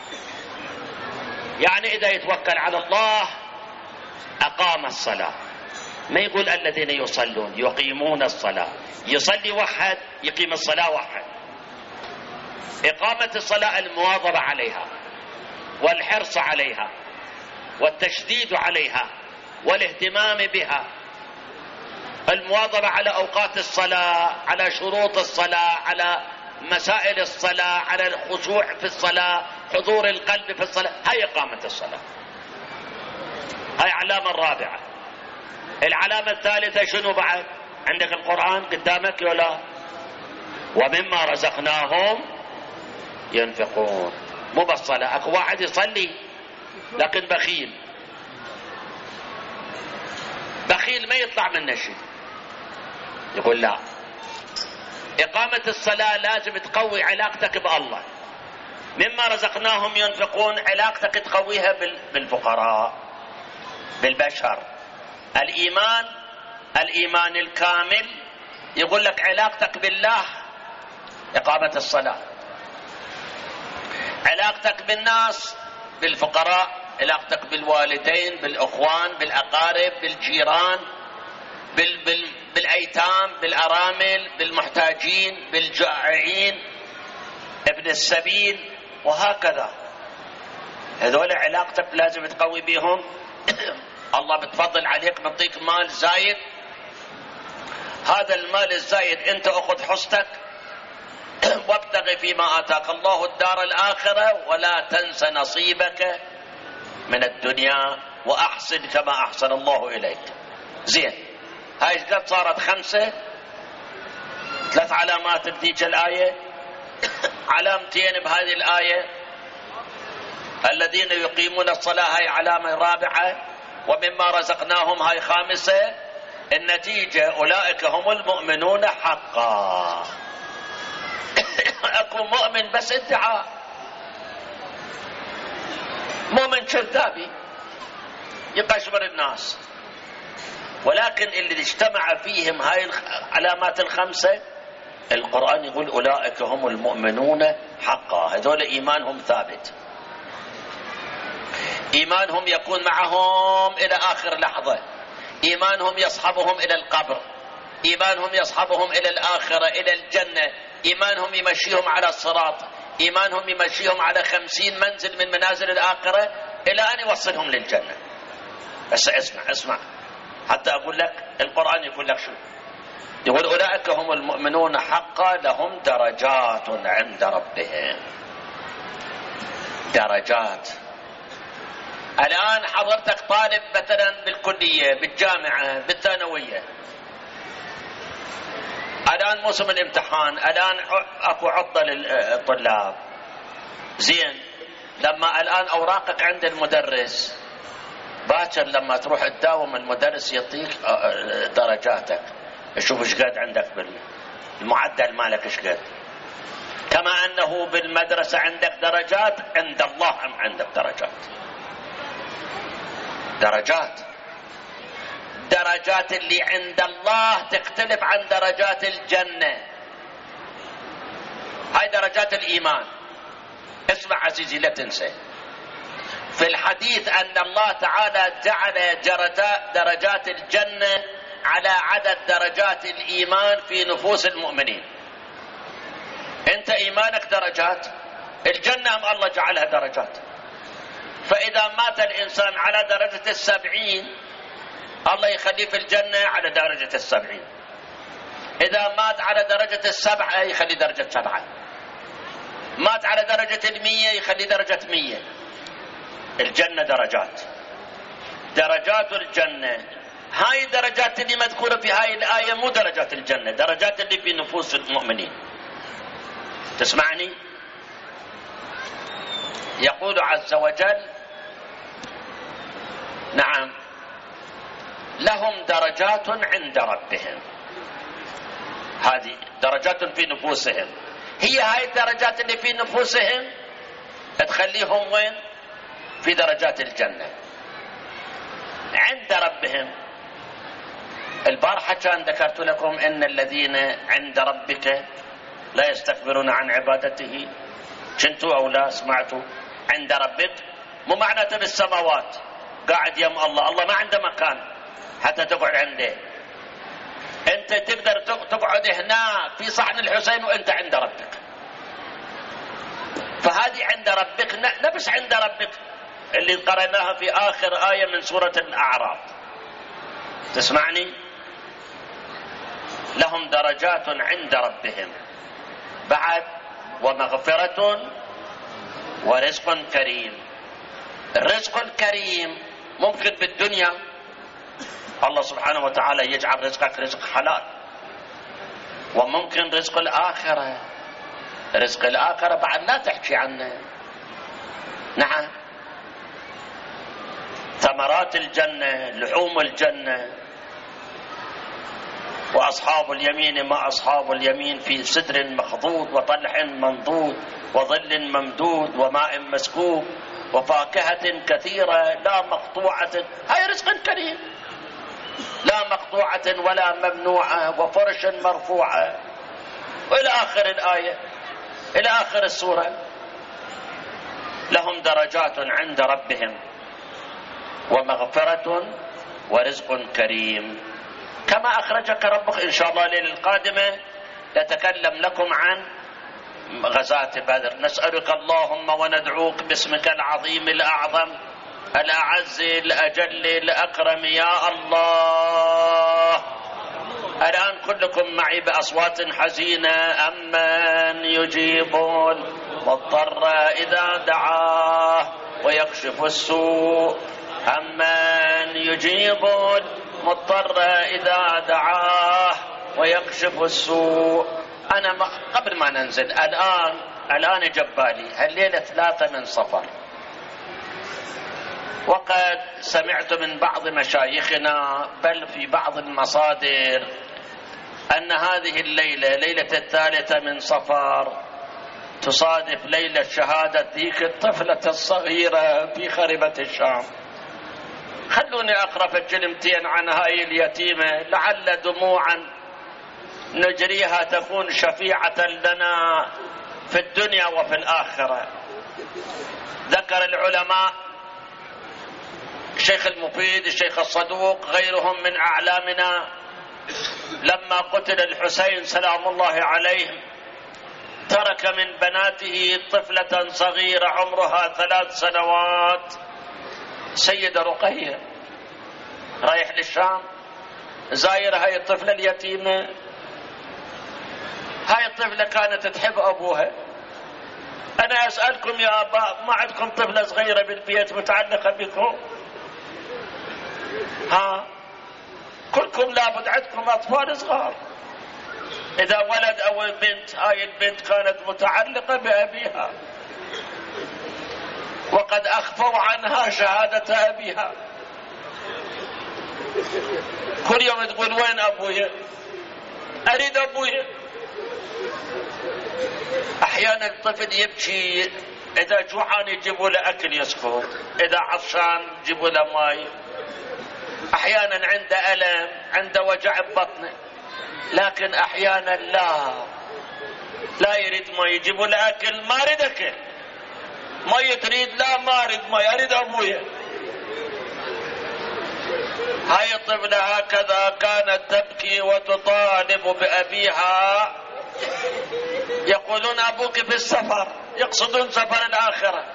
يعني إذا يتوكل على الله أقام الصلاة، ما يقول الذين يصلون، يقيمون الصلاة. يصلي وحد، يقيم الصلاة وحد. إقامة الصلاة المواظبة عليها والحرص عليها والتشديد عليها والاهتمام بها، المواظبة على أوقات الصلاة، على شروط الصلاة، على مسائل الصلاة، على الخشوع في الصلاة، حضور القلب في الصلاة، هاي إقامة الصلاة. هاي علامة الرابعة. العلامة الثالثة شنو بعد؟ عندك القرآن قدامك ولا؟ ومما رزقناهم ينفقون. مو بالصلاة، اكو واحد يصلي لكن بخيل ما يطلع منه شيء. يقول لا، إقامة الصلاة لازم تقوي علاقتك بالله. مما رزقناهم ينفقون، علاقتك تقويها بالفقراء، بالبشر. الإيمان الكامل يقول لك علاقتك بالله إقامة الصلاة، علاقتك بالناس، بالفقراء، علاقتك بالوالدين، بالأخوان، بالأقارب، بالجيران، بالأيتام، بالأرامل، بالمحتاجين، بالجائعين، ابن السبيل، وهكذا. هذول علاقتك لازم تقوي بهم. الله بتفضل عليك، بيعطيك مال زايد، هذا المال الزايد انت اخذ حصتك وابتغ فيما آتاك الله الدار الآخرة ولا تنس نصيبك من الدنيا وأحسن كما أحسن الله إليك. زين، هاي قد صارت 5 3 علامات بذيك الآية. علامتين بهذه الآية: الذين يقيمون الصلاة، هاي علامة رابعة، ومما رزقناهم، هاي 5. النتيجة أولئك هم المؤمنون حقا. أكو مؤمن بس ادعاء، مؤمن كذابي يقشبر الناس، ولكن اللي اجتمع فيهم هاي العلامات 5 القرآن يقول أولئك هم المؤمنون حقا. هذول إيمانهم ثابت، إيمانهم يكون معهم إلى آخر لحظة، إيمانهم يصحبهم إلى القبر، إيمانهم يصحبهم إلى الآخرة، إلى الجنة، إيمانهم يمشيهم على الصراط، إيمانهم يمشيهم على 50 منزل من منازل الآخرة إلى أن يوصلهم للجنة. بس اسمع حتى أقول لك القرآن يقول لك شو يقول: أولئك هم المؤمنون حقا لهم درجات عند ربهم. درجات. الآن حضرتك طالب مثلا بالكلية، بالجامعة، بالثانوية، الآن موسم الامتحان، الآن أكو عطلة للطلاب. زين، لما الآن أوراقك عند المدرس، باكر لما تروح تداوم المدرس يعطيك درجاتك، شوف ايش قد عندك بالمعدل مالك ايش قد. كما أنه بالمدرسة عندك درجات، عند الله عندك درجات. درجات اللي عند الله تختلف عن درجات الجنة. هاي درجات الإيمان. اسمع عزيزي لا تنسى، في الحديث أن الله تعالى جعل درجات الجنة على عدد درجات الإيمان في نفوس المؤمنين. أنت إيمانك درجات، الجنة الله جعلها درجات. فإذا مات الإنسان على درجة 70 الله يخليه في الجنة على درجة 70. إذا مات على درجة 7 يخلي درجة 7. مات على درجة 100 يخلي درجة 100. الجنة درجات. درجات الجنة هاي درجات اللي مذكورة في هاي الآية مو درجات الجنة، درجات اللي في نفوس المؤمنين. تسمعني؟ يقول عز وجل: نعم لهم درجات عند ربهم. هذه درجات في نفوسهم، هي هاي الدرجات اللي في نفوسهم تخليهم وين؟ في درجات الجنة عند ربهم. البارحة كان ذكرت لكم إن الذين عند ربك لا يستكبرون عن عبادته. كنتوا أو لا سمعتوا؟ عند ربك مو معناته بالسماوات قاعد يم الله، الله ما عنده مكان حتى تقعد عنده. انت تقدر تقعد هنا في صحن الحسين وانت عند ربك. فهذه عند ربك نفس عند ربك اللي قرأناها في آخر آية من سورة الأعراف. تسمعني؟ لهم درجات عند ربهم بعد ومغفرة ورزق كريم. الرزق الكريم ممكن بالدنيا الله سبحانه وتعالى يجعل رزقك رزق حلال، وممكن رزق الآخرة. رزق الآخرة بعد لا تحكي عنه. نعم، ثمرات الجنة، لحوم الجنة. وأصحاب اليمين ما أصحاب اليمين في سدر مخضود وطلح منضود وظل ممدود وماء مسكوب وفاكهة كثيرة لا مقطوعة. هاي رزق كريم، لا مقطوعة ولا ممنوعة وفرش مرفوعة، وإلى آخر الآية، إلى آخر السورة. لهم درجات عند ربهم ومغفرة ورزق كريم. كما أخرجك ربك. إن شاء الله الليلة القادمة نتكلم لكم عن غزاة بدر. نسألك اللهم وندعوك باسمك العظيم الأعظم الأعز الأجل الأكرم يا الله. الآن كلكم معي بأصوات حزينة: أمن يجيب المضطر إذا دعاه ويكشف السوء، أمن يجيب المضطر إذا دعاه ويكشف السوء. أنا قبل ما ننزل الآن جبالي هالليلة 3 من صفر، وقد سمعت من بعض مشايخنا بل في بعض المصادر أن هذه الليلة ليلة 3 من صفر تصادف ليلة شهادة ذيك الطفلة الصغيرة في خربة الشام. خلوني أقرأ كلمتين عن هاي اليتيمة لعل دموعا نجريها تكون شفيعة لنا في الدنيا وفي الآخرة. ذكر العلماء الشيخ المفيد، الشيخ الصدوق، غيرهم من أعلامنا لما قتل الحسين سلام الله عليه ترك من بناته طفلة صغيرة عمرها 3 سنوات، سيدة رقية، رايح للشام زاير هاي الطفلة اليتيمة. هاي الطفلة كانت تحب أبوها. أنا أسألكم يا آباء، ما عندكم طفلة صغيرة بالبيت متعلقة بكم؟ كلكم لابد عندكم أطفال صغار. إذا ولد أو بنت، هاي البنت كانت متعلقة بأبيها وقد أخفوا عنها شهادة أبيها. كل يوم تقول وين أبويا؟ أريد أبويا. أحيانا الطفل يبكي، إذا جوعان يجيبوا له أكل يسكت، إذا عطشان يجيبوا له ماء. أحيانا عنده ألم، عنده وجع ببطنه، لكن أحيانا لا يريد ما يجيب الأكل، ما أريد أكل، ما تريد، لا ما أريد ما أريد أبويا. هاي الطفلة هكذا كانت تبكي وتطالب بأبيها. يقولون أبوك في السفر، يقصدون سفر الآخرة.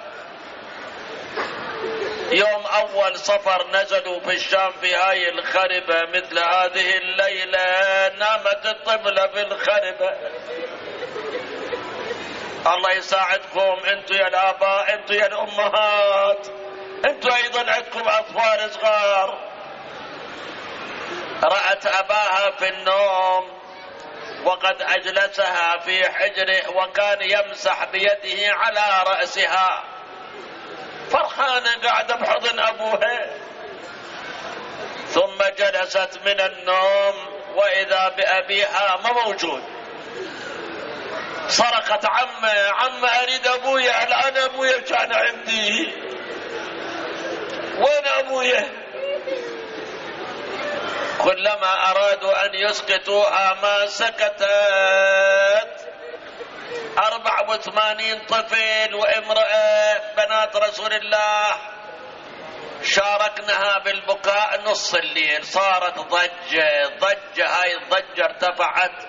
يوم أول سفر نزلوا في الشام في هاي الخربة، مثل هذه الليلة نامت الطفلة في الخربة. الله يساعدكم انتوا يا الآباء، انتوا يا الأمهات، انتوا أيضا عندكم أطفال صغار. رأت أباها في النوم وقد أجلسها في حجره وكان يمسح بيده على رأسها، فرحانة قاعدة بحضن أبوها. ثم جلست من النوم وإذا بأبيها ما موجود. صرخت عم أريد أبويا، الآن أبويا كان عندي، وين أبويا؟ كلما أرادوا أن يسكتوها ما سكتت. 84 طفل وامرأة بنات رسول الله شاركنها بالبكاء نص الليل. صارت ضجة، هاي الضجة ارتفعت.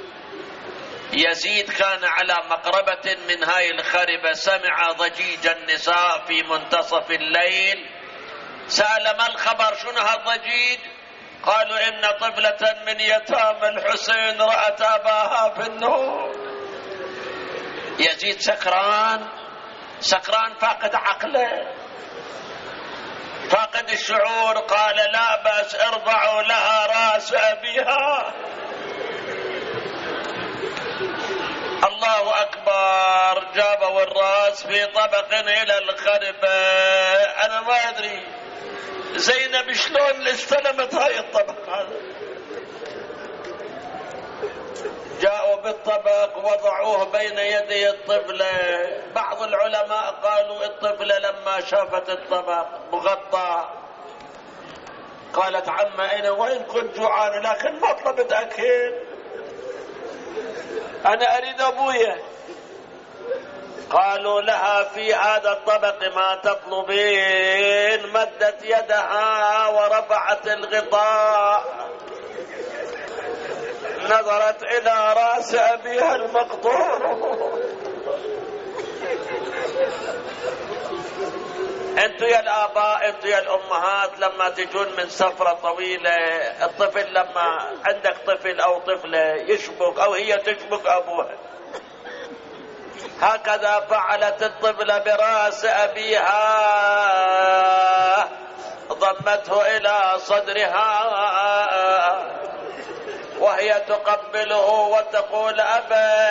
يزيد كان على مقربة من هاي الخربة، سمع ضجيج النساء في منتصف الليل، سأل ما الخبر، شنو هالضجيج؟ قالوا إن طفلة من يتامى الحسين رأت أباها في النوم. يزيد سكران فاقد عقله، فاقد الشعور. قال لا بأس، ارفعوا لها رأس أبيها. الله أكبر. جابوا الرأس في طبق إلى الخربة. أنا ما أدري زينب شلون استلمت هاي الطبق هذا. جاءوا بالطبق وضعوه بين يدي الطفلة. بعض العلماء قالوا الطفلة لما شافت الطبق مغطى قالت عم أين وين كنت جوعانة لكن ما طلبت أكل، أنا أريد أبويا. قالوا لها في هذا الطبق ما تطلبين. مدت يدها ورفعت الغطاء، نظرت إلى رأس أبيها المقطوع. انتوا يا الآباء، انتوا يا الأمهات، لما تجون من سفرة طويلة، الطفل لما عندك طفل أو طفلة يشبك أو هي تشبك أبوها، هكذا فعلت الطفلة برأس أبيها، ضمته إلى صدرها وهي تقبله وتقول أبا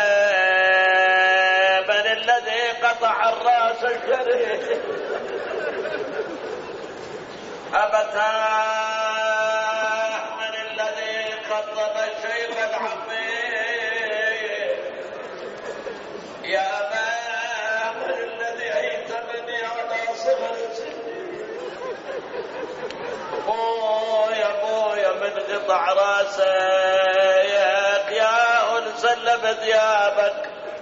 من الذي قطع الرأس الشريف؟ أبتاه من الذي خطب الشيخ الحفيظ؟ يا أبا من الذي أيتمني على صغر سني؟ بويا من قطع راسك يا سلم ثيابك.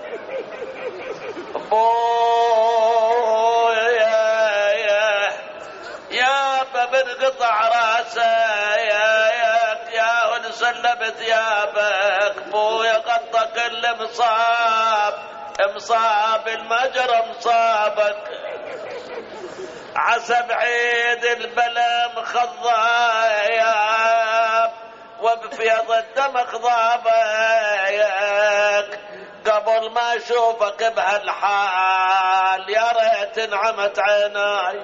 يا من قطع راسك يا سلم ثيابك. بويا غطى كل مصاب المجرى مصابك. عسى بعيد البلا مخضاياب وبفيض الدم خضابك. قبل ما اشوفك بهالحال يا ريت انعمت عيناي،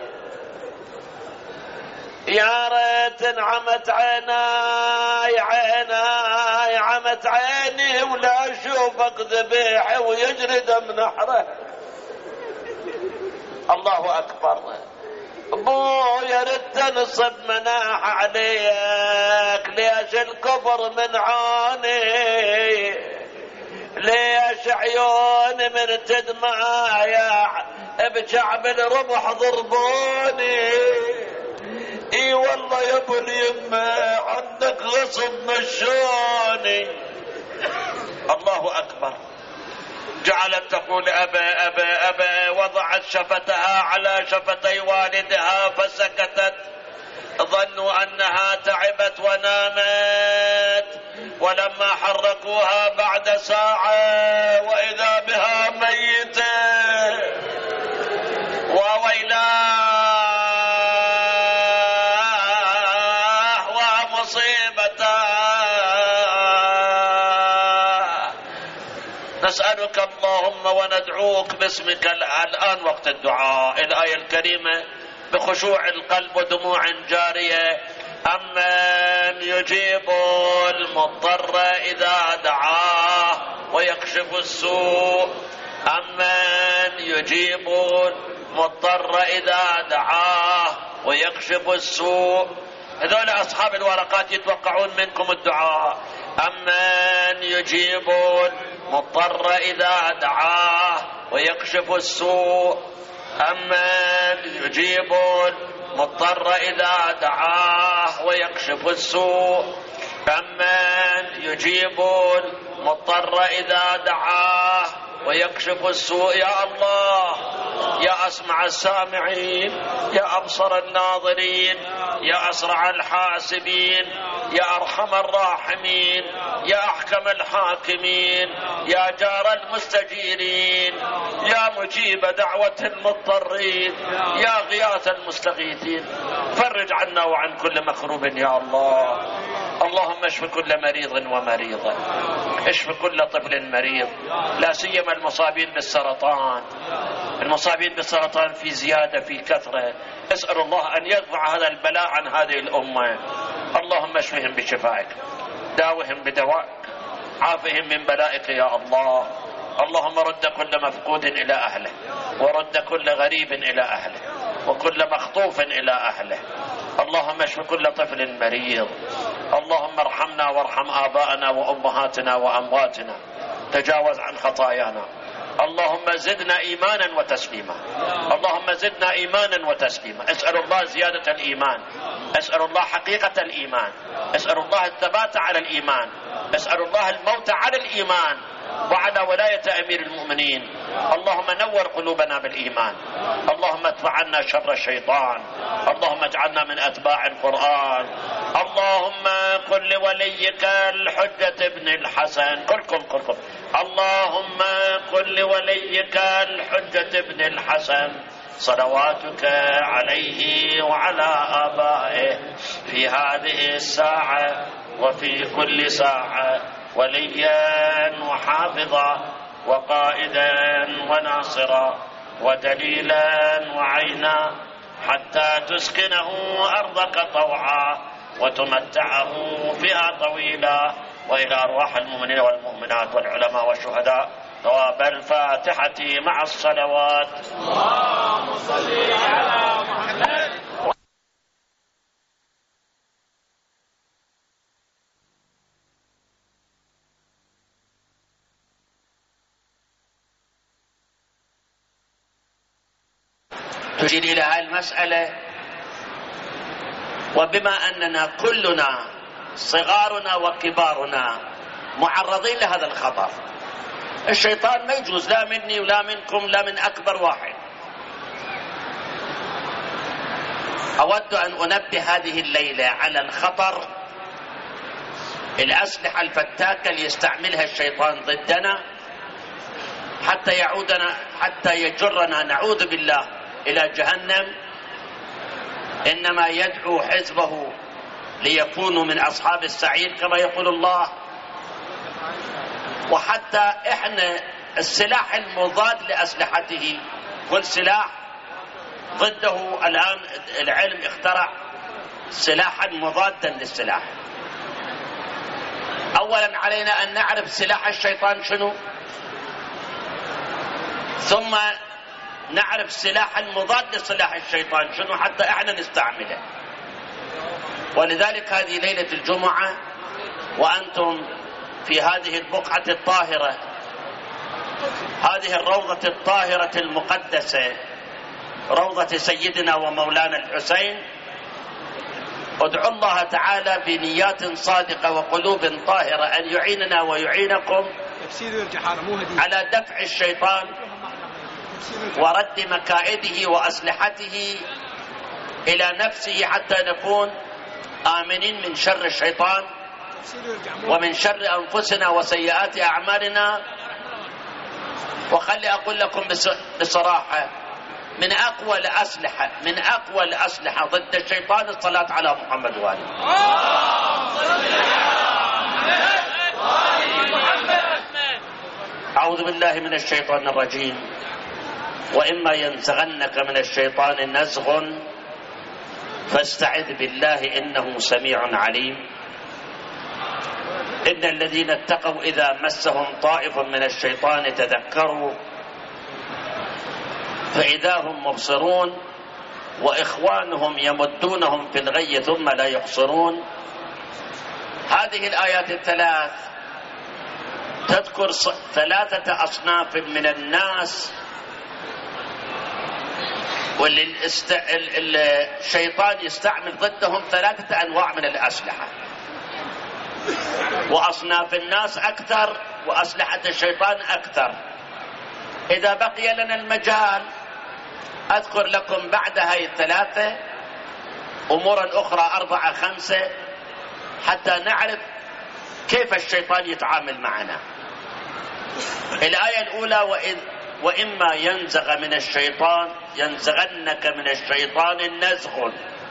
يا ريت انعمت عيناي عمت عيني ولا اشوفك ذبيحي ويجري دم نحره. الله اكبر. ابويا رد تنصب مناح عليك، ليش الكفر من عوني؟ ليش عيوني من تدمع بشعب الرمح ضربوني؟ اي والله يا ابو اليمه عندك غصب مشاني. الله اكبر. جعلت تقول أبا أبا أبا، وضعت شفتها على شفتي والدها فسكتت. ظنوا أنها تعبت ونامت، ولما حركوها بعد ساعة وإذا بها ميتة. وويلاه ومصيبته. نسألك اللهم وندعوك باسمك الآن وقت الدعاء. الآية الكريمة بخشوع القلب ودموع جارية. أمن يجيب المضطر إذا دعاه ويكشف السوء. أمن يجيب المضطر إذا دعاه ويكشف السوء. هذول أصحاب الورقات يتوقعون منكم الدعاء. أمن يجيب المضطر إذا دعاه ويكشف السوء. أمن يجيب المضطر إذا دعاه ويكشف السوء. أمن يجيب المضطر إذا دعاه ويكشف السوء. يا الله، يا أسمع السامعين، يا أبصر الناظرين، يا أسرع الحاسبين، يا أرحم الراحمين، يا أحكم الحاكمين، يا جار المستجيرين، يا مجيب دعوة المضطرين، يا غياث المستغيثين. فرج عنا وعن كل مكروب يا الله. اللهم اشف كل مريض ومريضة، اشف كل طفل مريض، لا سيما المصابين بالسرطان. المصابين بالسرطان في زيادة في كثرة. اسأل الله أن يرفع هذا البلاء عن هذه الأمة. اللهم اشفهم بشفائك، داوهم بدوائك، عافهم من بلائك يا الله. اللهم رد كل مفقود إلى أهله، ورد كل غريب إلى أهله، وكل مخطوف إلى أهله. اللهم اشف كل طفل مريض. اللهم ارحمنا وارحم آباءنا وأمهاتنا وأمواتنا، تجاوز عن خطايانا. اللهم زدنا إيمانا وتسليما، اللهم زدنا إيمانا وتسليما. اسأل الله زيادة الإيمان، اسأل الله حقيقة الإيمان، اسأل الله الثبات على الإيمان، اسأل الله الموت على الإيمان وعلى ولاية أمير المؤمنين. اللهم نور قلوبنا بالإيمان، اللهم ادفع عنا شر الشيطان، اللهم اجعلنا من أتباع القرآن. اللهم قل لوليك الحجة ابن الحسن، كلكم اللهم قل لوليك الحجة ابن الحسن صلواتك عليه وعلى آبائه في هذه الساعة وفي كل ساعة وليا وحافظا وقائدا وناصرا ودليلا وعينا، حتى تسكنه أرضك طوعا وتمتعه فيها طويلا. وإلى أرواح المؤمنين والمؤمنات والعلماء والشهداء ثواب الفاتحة مع الصلوات. اللهم صل على محمد. تشير إلى هذه المسألة. وبما أننا كلنا صغارنا وكبارنا معرضين لهذا الخطر، الشيطان ما يجوز لا مني ولا منكم لا من أكبر واحد. أود أن أنبه هذه الليلة على الخطر، الأسلحة الفتاكة اللي يستعملها الشيطان ضدنا حتى يجرنا نعوذ بالله إلى جهنم. إنما يدعو حزبه ليكونوا من أصحاب السعير كما يقول الله. وحتى إحنا السلاح المضاد لأسلحته، كل سلاح ضده الآن العلم اخترع سلاحا مضادا للسلاح. أولا علينا أن نعرف سلاح الشيطان شنو، ثم نعرف سلاح المضاد لسلاح الشيطان شنو حتى احنا نستعمله. ولذلك هذه ليلة الجمعة وأنتم في هذه البقعة الطاهرة، هذه الروضة الطاهرة المقدسة، روضة سيدنا ومولانا الحسين، ادعوا الله تعالى بنيات صادقة وقلوب طاهرة أن يعيننا ويعينكم على دفع الشيطان ورد مكائده وأسلحته إلى نفسه، حتى نكون آمنين من شر الشيطان ومن شر أنفسنا وسيئات أعمالنا. وخلي أقول لكم بصراحة، من أقوى الأسلحة ضد الشيطان الصلاة على محمد وآله. أعوذ بالله من الشيطان الرجيم. وإما ينزغنك من الشيطان نزغ فاستعذ بالله إنه سميع عليم. إن الذين اتقوا إذا مسهم طائف من الشيطان تذكروا فإذا هم مبصرون وإخوانهم يمدونهم في الغي ثم لا يقصرون. هذه الآيات الثلاث تذكر 3 أصناف من الناس واللي الشيطان يستعمل ضدهم 3 أنواع من الأسلحة، وأصناف الناس أكثر وأسلحة الشيطان أكثر. إذا بقي لنا المجال أذكر لكم بعد هاي 3 أمورا أخرى 4 5 حتى نعرف كيف الشيطان يتعامل معنا. الآية الأولى: وإما ينزغنك من الشيطان النزغ.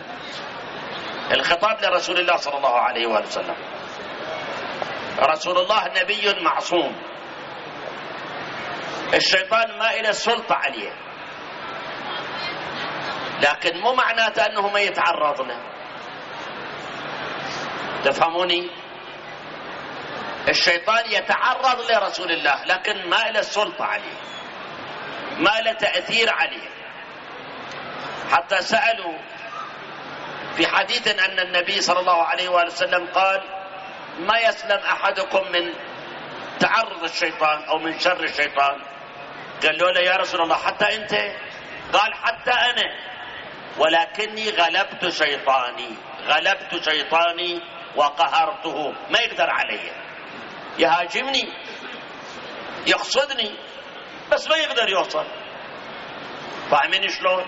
الخطاب لرسول الله صلى الله عليه وآله وسلم. رسول الله نبي معصوم، الشيطان ما إله السلطة عليه، لكن مو معناته أنه ما يتعرض له. تفهموني؟ الشيطان يتعرض لرسول الله لكن ما إله السلطة عليه، ما له تأثير عليه. حتى سألوا في حديث أن النبي صلى الله عليه وآله وسلم قال: ما يسلم أحدكم من تعرض الشيطان أو من شر الشيطان. قالوا له: يا رسول الله حتى أنت؟ قال: حتى أنا، ولكني غلبت شيطاني وقهرته، ما يقدر علي، يهاجمني يقصدني بس ما يقدر يوصل. فاهمين شلون؟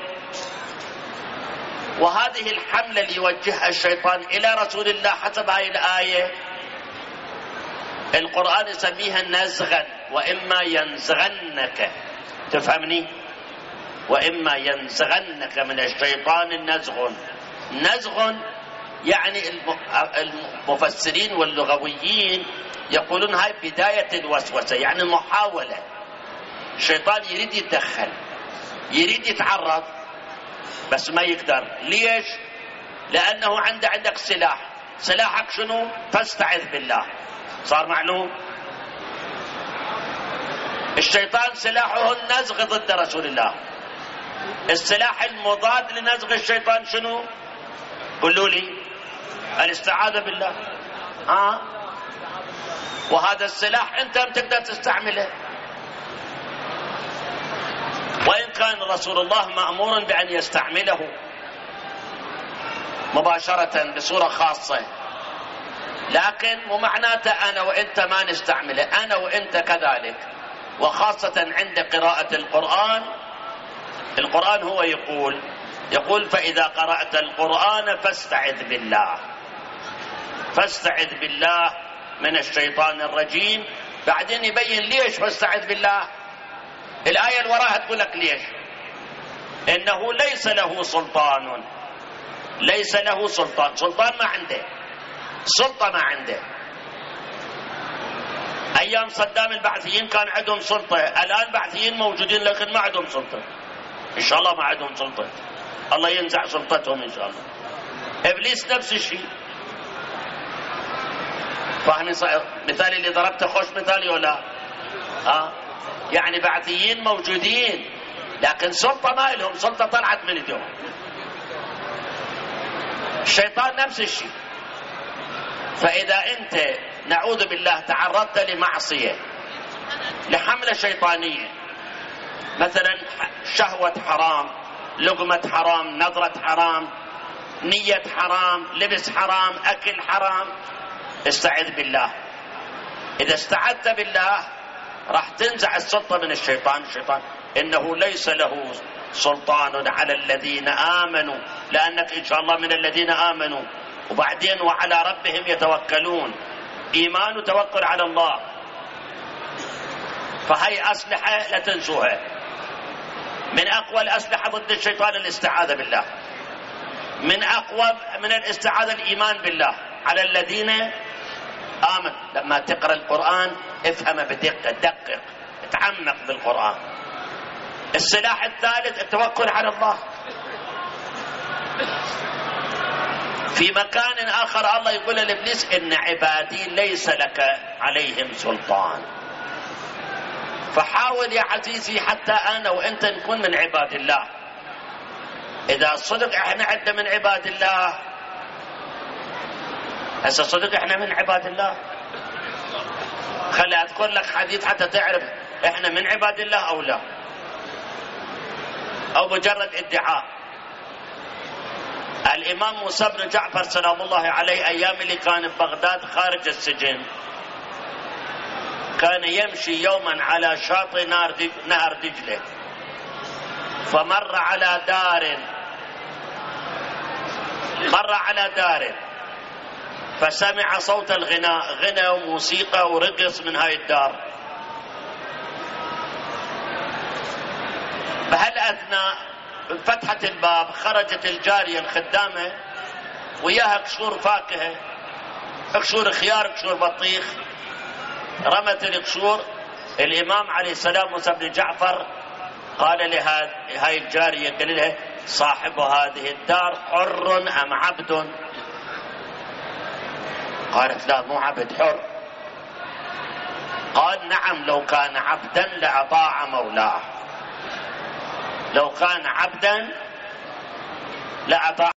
وهذه الحملة اللي يوجهها الشيطان إلى رسول الله حسب هذه الآية القرآن يسميها نزغا. وإما ينزغنك، تفهمني؟ وإما ينزغنك من الشيطان نزغ يعني المفسرين واللغويين يقولون هاي بداية الوسوسة، يعني محاولة. الشيطان يريد يتدخل، يريد يتعرض بس ما يقدر. ليش؟ لأنه عندك سلاحك شنو؟ فاستعذ بالله. صار معلوم؟ الشيطان سلاحه النزغ ضد رسول الله. السلاح المضاد لنزغ الشيطان شنو؟ قولوا لي. الاستعاذة بالله. وهذا السلاح انت ما تقدر تستعمله، وإن كان رسول الله مأمور بأن يستعمله مباشرة بصورة خاصة، لكن مو معناته أنا وإنت ما نستعمله، أنا وإنت كذلك. وخاصة عند قراءة القرآن هو يقول فإذا قرأت القرآن فاستعذ بالله من الشيطان الرجيم. بعدين يبين ليش فاستعذ بالله. الآية اللي وراها تقول لك ليش. إنه ليس له سلطان، سلطان ما عنده، سلطة ما عنده. أيام صدام البعثيين كان عندهم سلطة، الآن بعثيين موجودين لكن ما عندهم سلطة. إن شاء الله ما عندهم سلطة، الله ينزع سلطتهم إن شاء الله. إبليس نفس الشيء. فاهمين مثالي اللي ضربته؟ خوش مثالي ولا؟ يعني بعثيين موجودين لكن سلطة ما لهم، سلطة طلعت من ايدهم. الشيطان نفس الشيء. فإذا أنت نعوذ بالله تعرضت لمعصية، لحملة شيطانية، مثلا شهوة حرام، لقمة حرام، نظرة حرام، نية حرام، لبس حرام، أكل حرام، استعذ بالله. إذا استعذت بالله راح تنزع السلطة من الشيطان. الشيطان إنه ليس له سلطان على الذين آمنوا، لأنك إن شاء الله من الذين آمنوا. وبعدين وعلى ربهم يتوكلون، إيمان وتوكل على الله. فهي أسلحة لا تنسوها. من أقوى الأسلحة ضد الشيطان الاستعاذة بالله. من أقوى من الاستعاذة الإيمان بالله على الذين آمنوا. لما تقرأ القرآن افهم بدقة، دقق، اتعمق بالقرآن. السلاح الثالث التوكل على الله. في مكان آخر الله يقول لإبليس إن عبادي ليس لك عليهم سلطان. فحاول يا عزيزي حتى أنا وأنت نكون من عباد الله. إذا صدق إحنا عدنا من عباد الله، هسه صدق إحنا من عباد الله. خلي أذكر لك حديث حتى تعرف إحنا من عباد الله أو لا، أو مجرد ادعاء. الإمام موسى بن جعفر سلام الله عليه أيام اللي كان في بغداد خارج السجن، كان يمشي يوما على شاطئ نهر دجلة، فمر على دار فسمع صوت الغناء، غنى وموسيقى ورقص من هاي الدار. بهالأثناء فتحت الباب، خرجت الجارية الخدامة وياها قشور فاكهة، قشور خيار، قشور بطيخ. رمت القشور. الإمام عليه السلام موسى بن جعفر قال لهاي الجارية، قال لها صاحب هذه الدار حر أم عبد؟ قالت لا مو عبد، حر. قال نعم، لو كان عبدا لأطاع مولاه، لو كان عبدا لأطاع